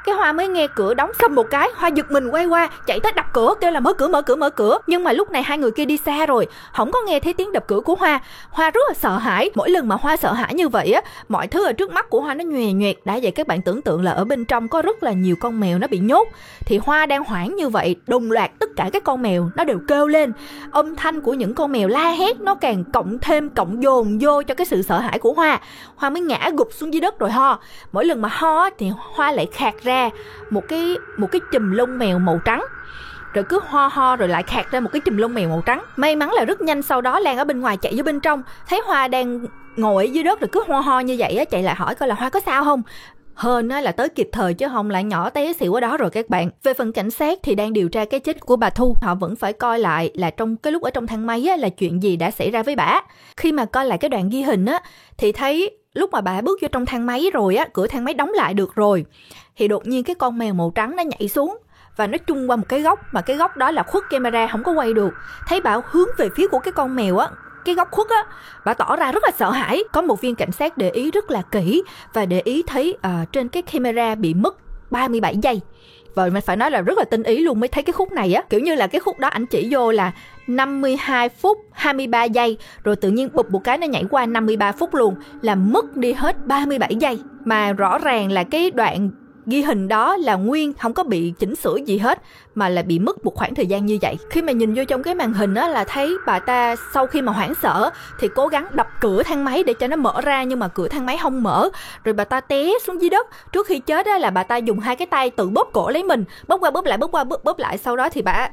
Speaker 1: Cái Hoa mới nghe cửa đóng xâm một cái, Hoa giật mình quay qua, chạy tới đập cửa, kêu là mở cửa, mở cửa, mở cửa. Nhưng mà lúc này hai người kia đi xa rồi, không có nghe thấy tiếng đập cửa của Hoa. Hoa rất là sợ hãi. Mỗi lần mà Hoa sợ hãi như vậy á, mọi thứ ở trước mắt của Hoa nó nhòe nhoẹt. Đã vậy các bạn tưởng tượng là ở bên trong có rất là nhiều con mèo nó bị nhốt. Thì Hoa đang hoảng như vậy, đồng loạt tất cả các con mèo nó đều kêu lên. Âm thanh của những con mèo la hét nó càng cộng thêm, cộng dồn vô cho cái sự sợ hãi của Hoa. Hoa mới ngã gục xuống dưới đất rồi ho. Mỗi lần mà ho thì Hoa lại khạc ra một cái một cái chùm lông mèo màu trắng. Rồi cứ ho ho rồi lại khạc ra một cái chùm lông mèo màu trắng. May mắn là rất nhanh sau đó Lan ở bên ngoài chạy vô bên trong, thấy Hoa đang ngồi ở dưới đất rồi cứ ho ho như vậy á, chạy lại hỏi coi là Hoa có sao không. Hên á là tới kịp thời chứ không lại nhỏ té xỉu ở đó rồi các bạn. Về phần cảnh sát thì đang điều tra cái chết của bà Thu. Họ vẫn phải coi lại là trong cái lúc ở trong thang máy á, là chuyện gì đã xảy ra với bả. Khi mà coi lại cái đoạn ghi hình á, thì thấy lúc mà bà bước vô trong thang máy rồi á, cửa thang máy đóng lại được rồi, thì đột nhiên cái con mèo màu trắng nó nhảy xuống và nó chung qua một cái góc, mà cái góc đó là khuất camera không có quay được. Thấy bà hướng về phía của cái con mèo á, cái góc khuất á, bà tỏ ra rất là sợ hãi. Có một viên cảnh sát để ý rất là kỹ và để ý thấy uh, trên cái camera bị mất ba mươi bảy giây. Và mình phải nói là rất là tinh ý luôn mới thấy cái khúc này á. Kiểu như là cái khúc đó ảnh chỉ vô là năm mươi hai phút hai mươi ba giây, rồi tự nhiên bụp một cái nó nhảy qua năm mươi ba phút luôn, là mất đi hết ba mươi bảy giây. Mà rõ ràng là cái đoạn ghi hình đó là nguyên, không có bị chỉnh sửa gì hết, mà là bị mất một khoảng thời gian như vậy. Khi mà nhìn vô trong cái màn hình á, là thấy bà ta sau khi mà hoảng sợ thì cố gắng đập cửa thang máy để cho nó mở ra, nhưng mà cửa thang máy không mở. Rồi bà ta té xuống dưới đất. Trước khi chết á, là bà ta dùng hai cái tay tự bóp cổ lấy mình, bóp qua bóp lại, bóp qua bóp, bóp lại. Sau đó thì bà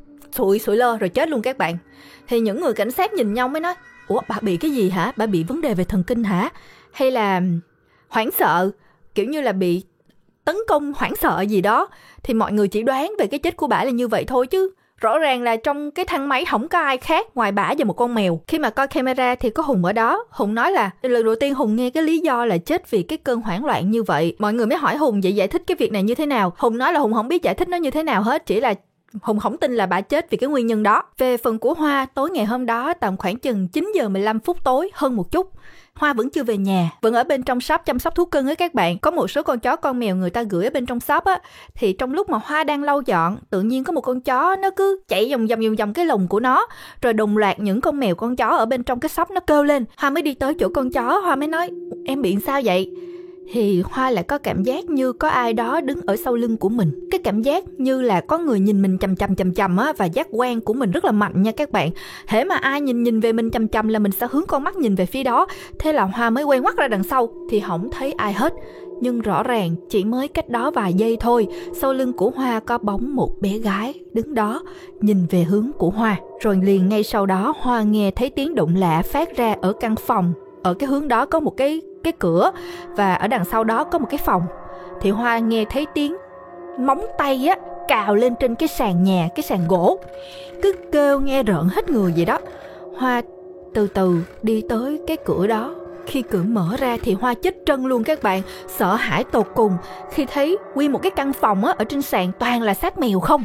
Speaker 1: sụi sụi lơ rồi chết luôn các bạn. Thì những người cảnh sát nhìn nhau mới nói: ủa, bà bị cái gì hả? Bà bị vấn đề về thần kinh hả? Hay là hoảng sợ, kiểu như là bị tấn công hoảng sợ gì đó. Thì mọi người chỉ đoán về cái chết của bả là như vậy thôi, chứ rõ ràng là trong cái thang máy không có ai khác ngoài bả và một con mèo. Khi mà coi camera thì có Hùng ở đó. Hùng nói là lần đầu tiên Hùng nghe cái lý do là chết vì cái cơn hoảng loạn như vậy. Mọi người mới hỏi Hùng vậy giải thích cái việc này như thế nào. Hùng nói là Hùng không biết giải thích nó như thế nào hết, chỉ là Hùng không tin là bà chết vì cái nguyên nhân đó. Về phần của Hoa, tối ngày hôm đó tầm khoảng chừng chín giờ mười lăm phút tối hơn một chút, Hoa vẫn chưa về nhà, vẫn ở bên trong shop chăm sóc thú cưng ấy các bạn. Có một số con chó con mèo người ta gửi ở bên trong shop á, thì trong lúc mà Hoa đang lau dọn, tự nhiên có một con chó nó cứ chạy vòng vòng vòng vòng cái lồng của nó, rồi đồng loạt những con mèo con chó ở bên trong cái shop nó kêu lên. Hoa mới đi tới chỗ con chó, Hoa mới nói: em bị sao vậy? Thì Hoa lại có cảm giác như có ai đó đứng ở sau lưng của mình. Cái cảm giác như là có người nhìn mình chằm chằm chằm chằm á, và giác quan của mình rất là mạnh nha các bạn. Hễ mà ai nhìn nhìn về mình chằm chằm là mình sẽ hướng con mắt nhìn về phía đó. Thế là Hoa mới quay ngoắt ra đằng sau thì không thấy ai hết. Nhưng rõ ràng chỉ mới cách đó vài giây thôi, sau lưng của Hoa có bóng một bé gái đứng đó nhìn về hướng của Hoa. Rồi liền ngay sau đó Hoa nghe thấy tiếng động lạ phát ra ở căn phòng. Ở cái hướng đó có một cái cái cửa, và ở đằng sau đó có một cái phòng. Thì Hoa nghe thấy tiếng móng tay á cào lên trên cái sàn nhà, cái sàn gỗ, cứ kêu nghe rợn hết người vậy đó. Hoa từ từ đi tới cái cửa đó. Khi cửa mở ra thì Hoa chết trân luôn các bạn, sợ hãi tột cùng khi thấy nguyên một cái căn phòng á, ở trên sàn toàn là xác mèo không.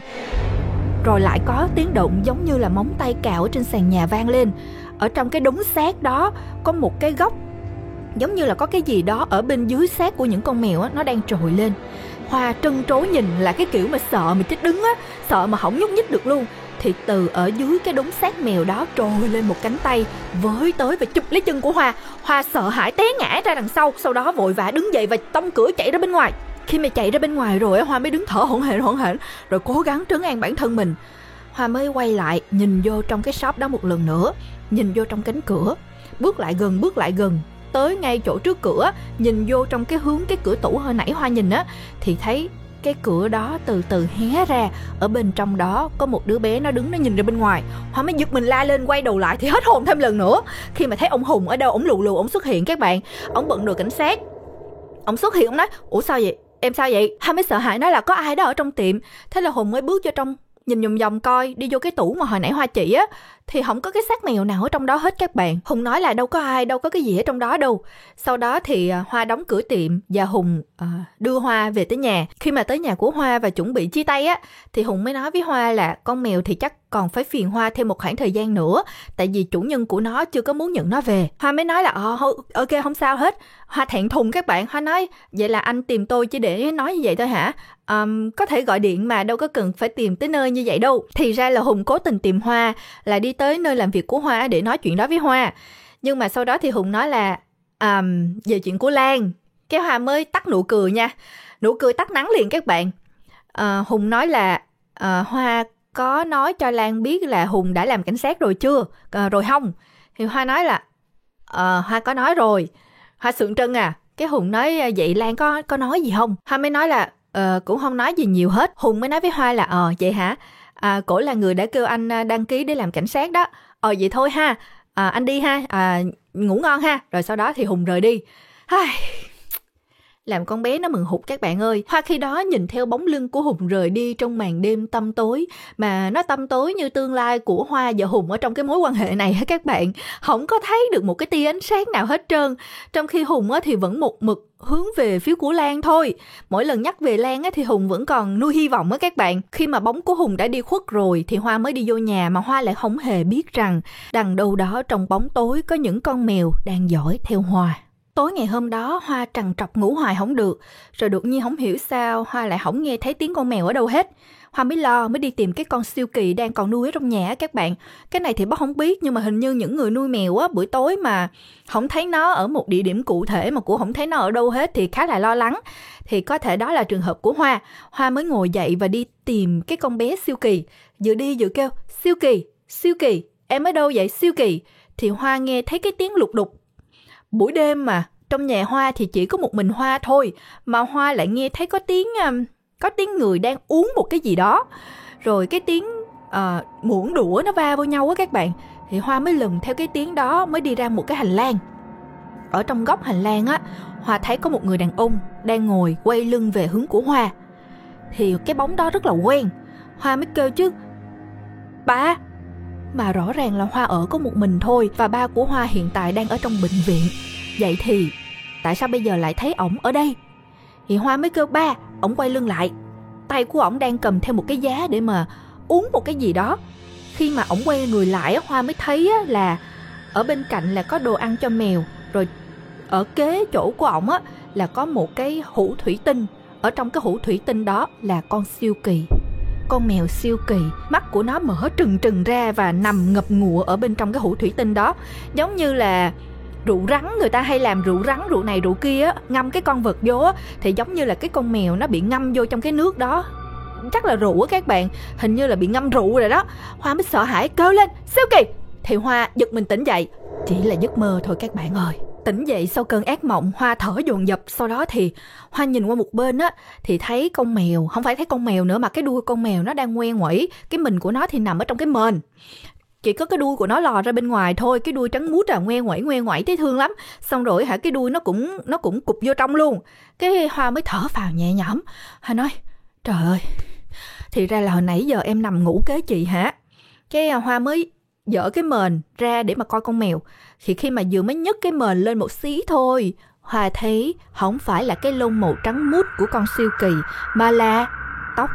Speaker 1: Rồi lại có tiếng động giống như là móng tay cào ở trên sàn nhà vang lên. Ở trong cái đống xác đó có một cái góc, giống như là có cái gì đó ở bên dưới xác của những con mèo á, nó đang trồi lên. Hoa trân trối nhìn là cái kiểu mà sợ mà chết đứng á, sợ mà không nhúc nhích được luôn. Thì từ ở dưới cái đống xác mèo đó trồi lên một cánh tay, với tới và chụp lấy chân của Hoa. Hoa sợ hãi té ngã ra đằng sau, sau đó vội vã đứng dậy và tông cửa chạy ra bên ngoài. Khi mà chạy ra bên ngoài rồi Hoa mới đứng thở hổn hển hổn hển, rồi cố gắng trấn an bản thân mình. Hoa mới quay lại nhìn vô trong cái shop đó một lần nữa, nhìn vô trong cánh cửa, bước lại gần bước lại gần tới ngay chỗ trước cửa, nhìn vô trong cái hướng cái cửa tủ hồi nãy Hoa nhìn á, thì thấy cái cửa đó từ từ hé ra. Ở bên trong đó có một đứa bé nó đứng, nó nhìn ra bên ngoài. Hoa mới giật mình la lên, quay đầu lại thì hết hồn thêm lần nữa khi mà thấy ông Hùng ở đâu, ông lù lù ông xuất hiện các bạn. Ông bận đồ cảnh sát, ông xuất hiện, ông nói: ủa sao vậy, em sao vậy? Hoa mới sợ hãi nói là có ai đó ở trong tiệm. Thế là Hùng mới bước vô trong, nhìn vòng vòng coi, đi vô cái tủ mà hồi nãy Hoa chỉ á, thì không có cái xác mèo nào ở trong đó hết các bạn. Hùng nói là đâu có ai, đâu có cái gì ở trong đó đâu. Sau đó thì Hoa đóng cửa tiệm và Hùng à, đưa Hoa về tới nhà. Khi mà tới nhà của Hoa và chuẩn bị chia tay á, thì Hùng mới nói với Hoa là con mèo thì chắc còn phải phiền Hoa thêm một khoảng thời gian nữa, tại vì chủ nhân của nó chưa có muốn nhận nó về. Hoa mới nói là ờ ok không sao hết. Hoa thẹn thùng các bạn. Hoa nói vậy là anh tìm tôi chỉ để nói như vậy thôi hả? Um, có thể gọi điện mà, đâu có cần phải tìm tới nơi như vậy đâu. Thì ra là Hùng cố tình tìm Hoa, là đi tới nơi làm việc của Hoa để nói chuyện đó với Hoa. Nhưng mà sau đó thì Hùng nói là um, về chuyện của Lan. Cái Hoa mới tắt nụ cười nha. Nụ cười tắt nắng liền các bạn. uh, Hùng nói là uh, Hoa có nói cho Lan biết là Hùng đã làm cảnh sát rồi chưa? Uh, rồi không? Thì Hoa nói là uh, Hoa có nói rồi. Hoa sượng trân à. Cái Hùng nói vậy Lan có có nói gì không? Hoa mới nói là uh, cũng không nói gì nhiều hết. Hùng mới nói với Hoa là ờ vậy hả? À, cổ là người đã kêu anh đăng ký để làm cảnh sát đó. Ờ vậy thôi ha. À, anh đi ha. À, ngủ ngon ha. Rồi sau đó thì Hùng rời đi. Ai... Làm con bé nó mừng hụt các bạn ơi. Hoa khi đó nhìn theo bóng lưng của Hùng rời đi trong màn đêm tăm tối, mà nó tăm tối như tương lai của Hoa và Hùng ở trong cái mối quan hệ này hết các bạn. Không có thấy được một cái tia ánh sáng nào hết trơn. Trong khi Hùng thì vẫn một mực hướng về phía của Lan thôi. Mỗi lần nhắc về Lan thì Hùng vẫn còn nuôi hy vọng á các bạn. Khi mà bóng của Hùng đã đi khuất rồi thì Hoa mới đi vô nhà, mà Hoa lại không hề biết rằng đằng đâu đó trong bóng tối có những con mèo đang dõi theo Hoa. Tối ngày hôm đó Hoa trằn trọc ngủ hoài không được. Rồi đột nhiên không hiểu sao Hoa lại không nghe thấy tiếng con mèo ở đâu hết. Hoa mới lo mới đi tìm cái con siêu kỳ đang còn nuôi ở trong nhà các bạn. Cái này thì bác không biết, nhưng mà hình như những người nuôi mèo á, buổi tối mà không thấy nó ở một địa điểm cụ thể mà cũng không thấy nó ở đâu hết thì khá là lo lắng. Thì có thể đó là trường hợp của Hoa. Hoa mới ngồi dậy và đi tìm cái con bé siêu kỳ. Vừa đi vừa kêu siêu kỳ, siêu kỳ, em ở đâu vậy siêu kỳ? Thì Hoa nghe thấy cái tiếng lục đục. Buổi đêm mà, trong nhà Hoa thì chỉ có một mình Hoa thôi, mà Hoa lại nghe thấy có tiếng um, có tiếng người đang uống một cái gì đó. Rồi cái tiếng uh, muỗng đũa nó va vào nhau á các bạn. Thì Hoa mới lần theo cái tiếng đó mới đi ra một cái hành lang. Ở trong góc hành lang á, Hoa thấy có một người đàn ông đang ngồi quay lưng về hướng của Hoa. Thì cái bóng đó rất là quen. Hoa mới kêu chứ ba. Mà rõ ràng là Hoa ở có một mình thôi, và ba của Hoa hiện tại đang ở trong bệnh viện. Vậy thì tại sao bây giờ lại thấy ổng ở đây? Thì Hoa mới kêu ba. Ổng quay lưng lại, tay của ổng đang cầm theo một cái giá để mà uống một cái gì đó. Khi mà ổng quay người lại, Hoa mới thấy là ở bên cạnh là có đồ ăn cho mèo. Rồi ở kế chỗ của ổng là có một cái hũ thủy tinh. Ở trong cái hũ thủy tinh đó là con siêu kỳ. Con mèo siêu kỳ, mắt của nó mở trừng trừng ra và nằm ngập ngụa ở bên trong cái hũ thủy tinh đó. Giống như là rượu rắn, người ta hay làm rượu rắn, rượu này rượu kia á, ngâm cái con vật vô á, thì giống như là cái con mèo nó bị ngâm vô trong cái nước đó. Chắc là rượu á các bạn, hình như là bị ngâm rượu rồi đó. Hoa mới sợ hãi kêu lên siêu kỳ. Thì Hoa giật mình tỉnh dậy. Chỉ là giấc mơ thôi các bạn ơi. Tỉnh dậy sau cơn ác mộng, Hoa thở dồn dập. Sau đó thì Hoa nhìn qua một bên á, thì thấy con mèo, không phải thấy con mèo nữa mà cái đuôi con mèo nó đang ngoe nguẩy. Cái mình của nó thì nằm ở trong cái mền, chỉ có cái đuôi của nó lò ra bên ngoài thôi. Cái đuôi trắng muốt à, ngoe nguẩy ngoe nguẩy thấy thương lắm. Xong rồi hả, cái đuôi nó cũng nó cũng cụp vô trong luôn. Cái Hoa mới thở phào nhẹ nhõm. Hoa nói trời ơi, thì ra là hồi nãy giờ em nằm ngủ kế chị hả? Cái Hoa mới dỡ cái mền ra để mà coi con mèo. Thì khi mà vừa mới nhấc cái mền lên một xí thôi, Hoa thấy không phải là cái lông màu trắng muốt của con siêu kỳ, mà là tóc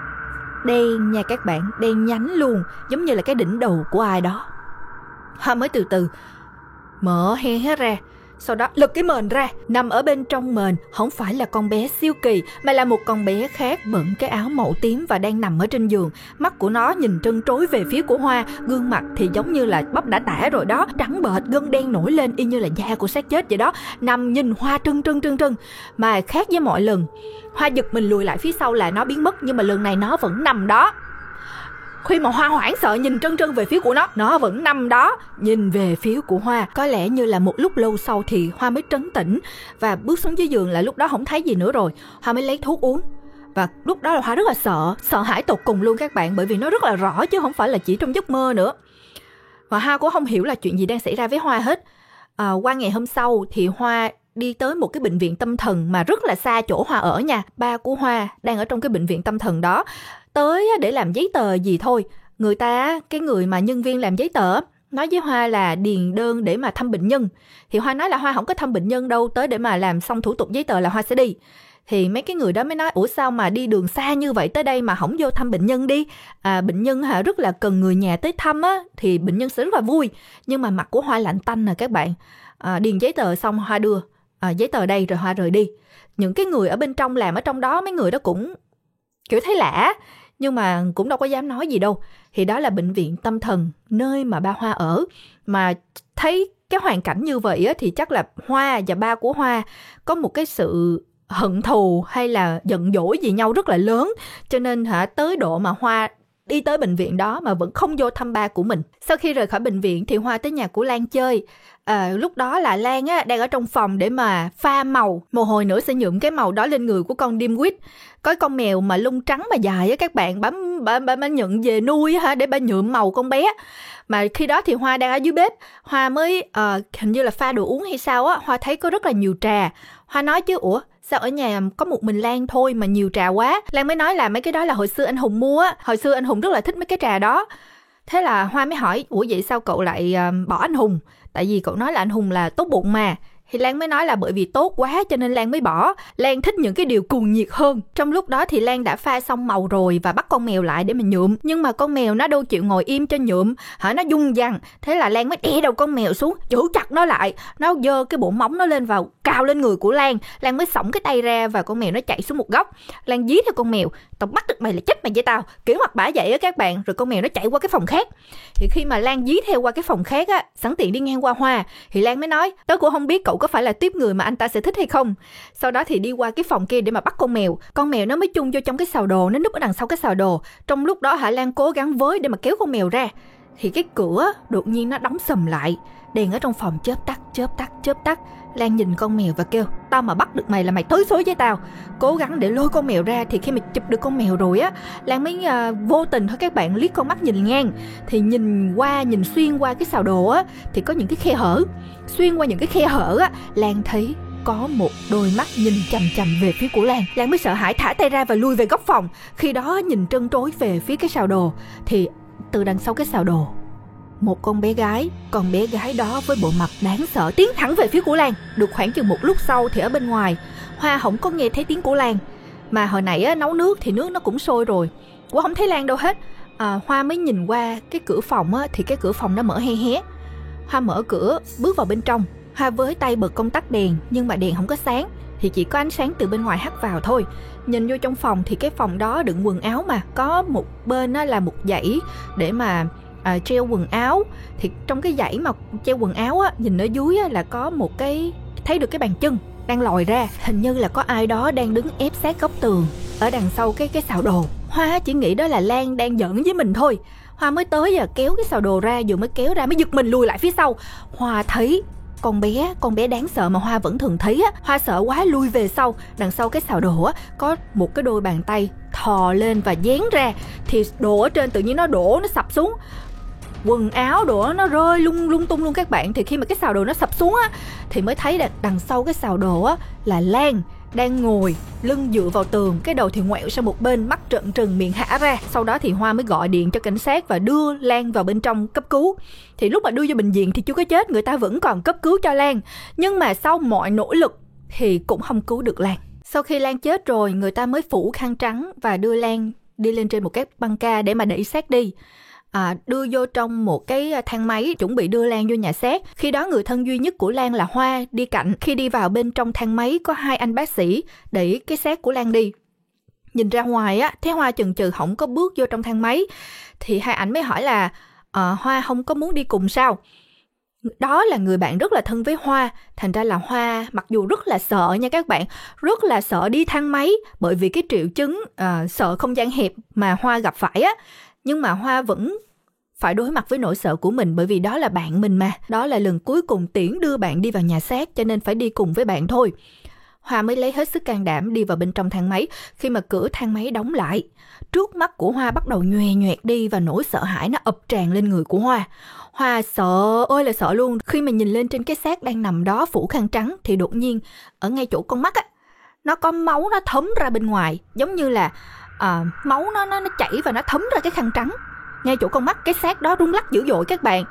Speaker 1: đen nha các bạn, đen nhánh luôn, giống như là cái đỉnh đầu của ai đó. Hoa mới từ từ mở he hết ra, sau đó lật cái mền ra. Nằm ở bên trong mền không phải là con bé siêu kỳ, mà là một con bé khác bận cái áo màu tím và đang nằm ở trên giường. Mắt của nó nhìn trân trối về phía của Hoa, gương mặt thì giống như là bắp đã tả rồi đó, trắng bệch, gân đen nổi lên y như là da của xác chết vậy đó, nằm nhìn Hoa trân trân trân trân. Mà khác với mọi lần, Hoa giật mình lùi lại phía sau là nó biến mất, nhưng mà lần này nó vẫn nằm đó. Khi mà Hoa hoảng sợ nhìn trân trân về phía của nó, nó vẫn nằm đó nhìn về phía của Hoa. Có lẽ như là một lúc lâu sau thì Hoa mới trấn tĩnh và bước xuống dưới giường, là lúc đó không thấy gì nữa rồi. Hoa mới lấy thuốc uống. Và lúc đó là Hoa rất là sợ, sợ hãi tột cùng luôn các bạn, bởi vì nó rất là rõ chứ không phải là chỉ trong giấc mơ nữa. Và Hoa cũng không hiểu là chuyện gì đang xảy ra với Hoa hết. À, qua ngày hôm sau thì Hoa đi tới một cái bệnh viện tâm thần mà rất là xa chỗ Hoa ở nha. Ba của Hoa đang ở trong cái bệnh viện tâm thần đó, tới để làm giấy tờ gì thôi. Người ta, cái người mà nhân viên làm giấy tờ nói với Hoa là điền đơn để mà thăm bệnh nhân. Thì Hoa nói là Hoa không có thăm bệnh nhân đâu, tới để mà làm xong thủ tục giấy tờ là Hoa sẽ đi. Thì mấy cái người đó mới nói, ủa sao mà đi đường xa như vậy tới đây mà không vô thăm bệnh nhân đi. À, bệnh nhân hả rất là cần người nhà tới thăm á, thì bệnh nhân sẽ rất là vui. Nhưng mà mặt của Hoa lạnh tanh nè các bạn. À, điền giấy tờ xong Hoa đưa, à, giấy tờ đây rồi Hoa rời đi. Những cái người ở bên trong làm ở trong đó, mấy người đó cũng kiểu thấy lạ, nhưng mà cũng đâu có dám nói gì đâu. Thì đó là bệnh viện tâm thần nơi mà ba Hoa ở. Mà thấy cái hoàn cảnh như vậy á, thì chắc là Hoa và ba của Hoa có một cái sự hận thù hay là giận dỗi gì nhau rất là lớn. Cho nên hả tới độ mà Hoa đi tới bệnh viện đó mà vẫn không vô thăm ba của mình. Sau khi rời khỏi bệnh viện thì Hoa tới nhà của Lan chơi. À, lúc đó là Lan á, đang ở trong phòng để mà pha màu. Một hồi nữa sẽ nhuộm cái màu đó lên người của con Dimwit. Có con mèo mà lông trắng mà dài á các bạn, bấm bà, bà, bà nhận về nuôi á, để bà nhuộm màu con bé. Mà khi đó thì Hoa đang ở dưới bếp. Hoa mới uh, hình như là pha đồ uống hay sao á. Hoa thấy có rất là nhiều trà. Hoa nói chứ ủa sao ở nhà có một mình Lan thôi mà nhiều trà quá. Lan mới nói là mấy cái đó là hồi xưa anh Hùng mua á. Hồi xưa anh Hùng rất là thích mấy cái trà đó. Thế là Hoa mới hỏi, ủa vậy sao cậu lại uh, bỏ anh Hùng? Tại vì cậu nói là anh Hùng là tốt bụng mà. Thì Lan mới nói là bởi vì tốt quá cho nên Lan mới bỏ. Lan thích những cái điều cuồng nhiệt hơn. Trong lúc đó thì Lan đã pha xong màu rồi và bắt con mèo lại để mình nhuộm. Nhưng mà con mèo nó đâu chịu ngồi im cho nhuộm, hả, nó dung dằng. Thế là Lan mới đè đầu con mèo xuống, giữ chặt nó lại. Nó giơ cái bộ móng nó lên vào cào lên người của Lan. Lan mới xổng cái tay ra và con mèo nó chạy xuống một góc. Lan dí theo con mèo, tao bắt được mày là chết mày với tao, kiểu mặt bả vậy á các bạn. Rồi con mèo nó chạy qua cái phòng khác. Thì khi mà Lan dí theo qua cái phòng khác á, sẵn tiện đi ngang qua Hoa, thì Lan mới nói, tớ cũng không biết cậu có phải là tiếp người mà anh ta sẽ thích hay không. Sau đó thì đi qua cái phòng kia để mà bắt con mèo. Con mèo nó mới chung vô trong cái xào đồ, nó núp ở đằng sau cái xào đồ. Trong lúc đó hả Lan cố gắng với để mà kéo con mèo ra, thì cái cửa đột nhiên nó đóng sầm lại. Đèn ở trong phòng chớp tắt chớp tắt chớp tắt. Lan nhìn con mèo và kêu, tao mà bắt được mày là mày tới xối với tao. Cố gắng để lôi con mèo ra. Thì khi mà chụp được con mèo rồi á, Lan mới uh, vô tình thôi các bạn liếc con mắt nhìn ngang. Thì nhìn qua, nhìn xuyên qua cái xào đồ á, thì có những cái khe hở. Xuyên qua những cái khe hở á, Lan thấy có một đôi mắt nhìn chằm chằm về phía của Lan. Lan mới sợ hãi thả tay ra và lui về góc phòng. Khi đó nhìn trân trối về phía cái xào đồ, thì từ đằng sau cái xào đồ, một con bé gái. Con bé gái đó với bộ mặt đáng sợ tiến thẳng về phía của Lan. Được khoảng chừng một lúc sau thì ở bên ngoài, Hoa không có nghe thấy tiếng của Lan. Mà hồi nãy á, nấu nước thì nước nó cũng sôi rồi, cũng không thấy Lan đâu hết. à, Hoa mới nhìn qua cái cửa phòng á, thì cái cửa phòng nó mở hé hé. Hoa mở cửa bước vào bên trong. Hoa với tay bật công tắc đèn, nhưng mà đèn không có sáng, thì chỉ có ánh sáng từ bên ngoài hắt vào thôi. Nhìn vô trong phòng thì cái phòng đó đựng quần áo, mà có một bên á, là một dãy để mà à, treo quần áo. Thì trong cái dãy mà treo quần áo á, nhìn ở dưới á, là có một cái, thấy được cái bàn chân đang lòi ra. Hình như là có ai đó đang đứng ép sát góc tường ở đằng sau cái cái xào đồ. Hoa chỉ nghĩ đó là Lan đang giỡn với mình thôi. Hoa mới tới và kéo cái xào đồ ra, vừa mới kéo ra mới giật mình lùi lại phía sau. Hoa thấy con bé, con bé đáng sợ mà Hoa vẫn thường thấy á. Hoa sợ quá lui về sau. Đằng sau cái xào đồ á, có một cái đôi bàn tay thò lên và dán ra. Thì đồ ở trên tự nhiên nó đổ, nó sập xuống. Quần áo đồ nó rơi lung lung tung luôn các bạn. Thì khi mà cái xào đồ nó sập xuống á, thì mới thấy là đằng sau cái xào đồ á là Lan đang ngồi lưng dựa vào tường, cái đầu thì ngoẹo sang một bên, mắt trợn trừng, miệng hả ra. Sau đó thì Hoa mới gọi điện cho cảnh sát và đưa Lan vào bên trong cấp cứu. Thì lúc mà đưa vô bệnh viện thì chưa có chết, người ta vẫn còn cấp cứu cho Lan. Nhưng mà sau mọi nỗ lực thì cũng không cứu được Lan. Sau khi Lan chết rồi, người ta mới phủ khăn trắng và đưa Lan đi lên trên một cái băng ca để mà đẩy xác đi. À, đưa vô trong một cái thang máy, chuẩn bị đưa Lan vô nhà xác. Khi đó người thân duy nhất của Lan là Hoa đi cạnh. Khi đi vào bên trong thang máy, có hai anh bác sĩ đẩy cái xác của Lan đi. Nhìn ra ngoài á, thấy Hoa chần chừ không có bước vô trong thang máy. Thì hai ảnh mới hỏi là à, Hoa không có muốn đi cùng sao? Đó là người bạn rất là thân với Hoa. Thành ra là Hoa mặc dù rất là sợ nha các bạn, rất là sợ đi thang máy, bởi vì cái triệu chứng à, sợ không gian hẹp mà Hoa gặp phải á. Nhưng mà Hoa vẫn phải đối mặt với nỗi sợ của mình, bởi vì đó là bạn mình mà. Đó là lần cuối cùng Tiễn đưa bạn đi vào nhà xác, cho nên phải đi cùng với bạn thôi. Hoa mới lấy hết sức can đảm đi vào bên trong thang máy. Khi mà cửa thang máy đóng lại, trước mắt của Hoa bắt đầu nhoè nhoẹt đi và nỗi sợ hãi nó ập tràn lên người của Hoa. Hoa sợ ơi là sợ luôn. Khi mà nhìn lên trên cái xác đang nằm đó phủ khăn trắng, thì đột nhiên ở ngay chỗ con mắt á, nó có máu nó thấm ra bên ngoài, giống như là à, máu nó, nó nó chảy và nó thấm ra cái khăn trắng. Ngay chỗ con mắt, cái xác đó rung lắc dữ dội các bạn.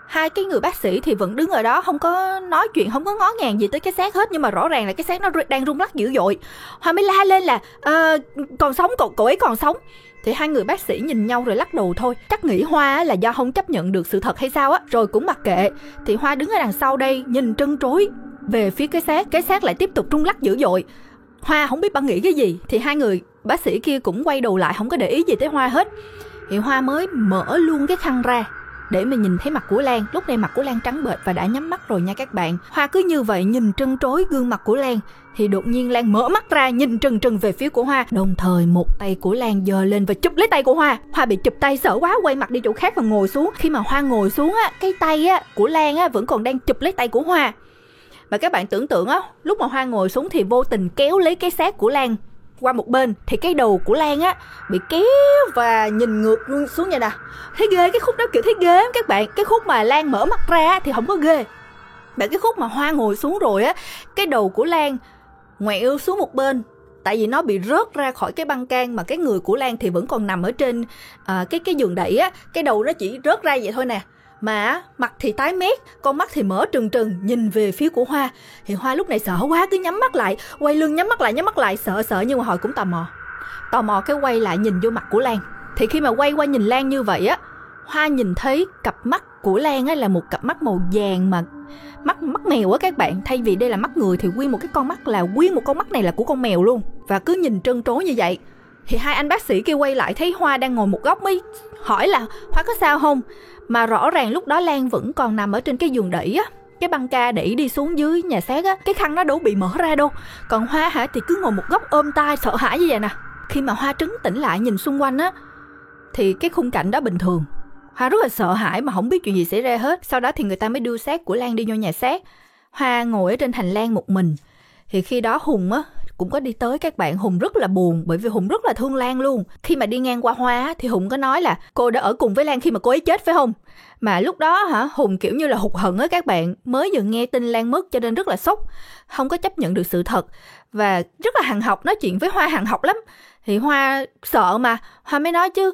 Speaker 1: Hai cái người bác sĩ thì vẫn đứng ở đó, không có nói chuyện, không có ngó ngàng gì tới cái xác hết, nhưng mà rõ ràng là cái xác nó đang rung lắc dữ dội. Hoa mới la lên là à, còn sống, cậu, cậu ấy còn sống. Thì hai người bác sĩ nhìn nhau rồi lắc đầu thôi. Chắc nghĩ Hoa là do không chấp nhận được sự thật hay sao á, rồi cũng mặc kệ. Thì Hoa đứng ở đằng sau đây nhìn trân trối về phía cái xác. Cái xác lại tiếp tục rung lắc dữ dội. Hoa không biết bà nghĩ cái gì. Thì hai người bác sĩ kia cũng quay đầu lại, không có để ý gì tới Hoa hết. Thì Hoa mới mở luôn cái khăn ra để mà nhìn thấy mặt của Lan. Lúc này mặt của Lan trắng bệch và đã nhắm mắt rồi nha các bạn. Hoa cứ như vậy nhìn trân trối gương mặt của Lan. Thì đột nhiên Lan mở mắt ra nhìn trừng trừng về phía của Hoa. Đồng thời một tay của Lan giơ lên và chụp lấy tay của Hoa. Hoa bị chụp tay sợ quá, quay mặt đi chỗ khác và ngồi xuống. Khi mà Hoa ngồi xuống á, cái tay á của Lan á vẫn còn đang chụp lấy tay của Hoa. Và các bạn tưởng tượng á, lúc mà Hoa ngồi xuống thì vô tình kéo lấy cái xác của Lan qua một bên, thì cái đầu của Lan á bị kéo và nhìn ngược luôn xuống vậy nè. Thấy ghê, cái khúc đó kiểu thấy ghê lắm các bạn. Cái khúc mà Lan mở mắt ra thì không có ghê, mà cái khúc mà Hoa ngồi xuống rồi á, cái đầu của Lan ngoẹo xuống một bên, tại vì nó bị rớt ra khỏi cái băng can, mà cái người của Lan thì vẫn còn nằm ở trên à, cái cái giường đẩy á. Cái đầu nó chỉ rớt ra vậy thôi nè, mà mặt thì tái mét, con mắt thì mở trừng trừng nhìn về phía của Hoa. Thì Hoa lúc này sợ quá, cứ nhắm mắt lại, quay lưng nhắm mắt lại nhắm mắt lại sợ sợ nhưng mà hồi cũng tò mò tò mò cái quay lại nhìn vô mặt của Lan. Thì khi mà quay qua nhìn Lan như vậy á, Hoa nhìn thấy cặp mắt của Lan á là một cặp mắt màu vàng, mà mắt mắt mèo á các bạn. Thay vì đây là mắt người thì nguyên một cái con mắt, là nguyên một con mắt này là của con mèo luôn, và cứ nhìn trân trối như vậy. Thì hai anh bác sĩ kia quay lại thấy Hoa đang ngồi một góc mới hỏi là Hoa có sao không, mà rõ ràng lúc đó Lan vẫn còn nằm ở trên cái giường đẩy á, cái băng ca đẩy đi xuống dưới nhà xác á, cái khăn nó đâu bị mở ra đâu. Còn Hoa hả thì cứ ngồi một góc ôm tay sợ hãi như vậy nè. Khi mà Hoa trấn tĩnh lại nhìn xung quanh á, thì cái khung cảnh đó bình thường. Hoa rất là sợ hãi mà không biết chuyện gì xảy ra hết. Sau đó thì người ta mới đưa xác của Lan đi vô nhà xác. Hoa ngồi ở trên hành lang một mình. Thì khi đó Hùng á cũng có đi tới các bạn. Hùng rất là buồn bởi vì Hùng rất là thương Lan luôn. Khi mà đi ngang qua Hoa thì Hùng có nói là cô đã ở cùng với Lan khi mà cô ấy chết phải không? Mà lúc đó hả, Hùng kiểu như là hụt hẫng á các bạn, mới vừa nghe tin Lan mất cho nên rất là sốc, không có chấp nhận được sự thật và rất là hằn học, nói chuyện với Hoa hằn học lắm. Thì Hoa sợ mà, Hoa mới nói chứ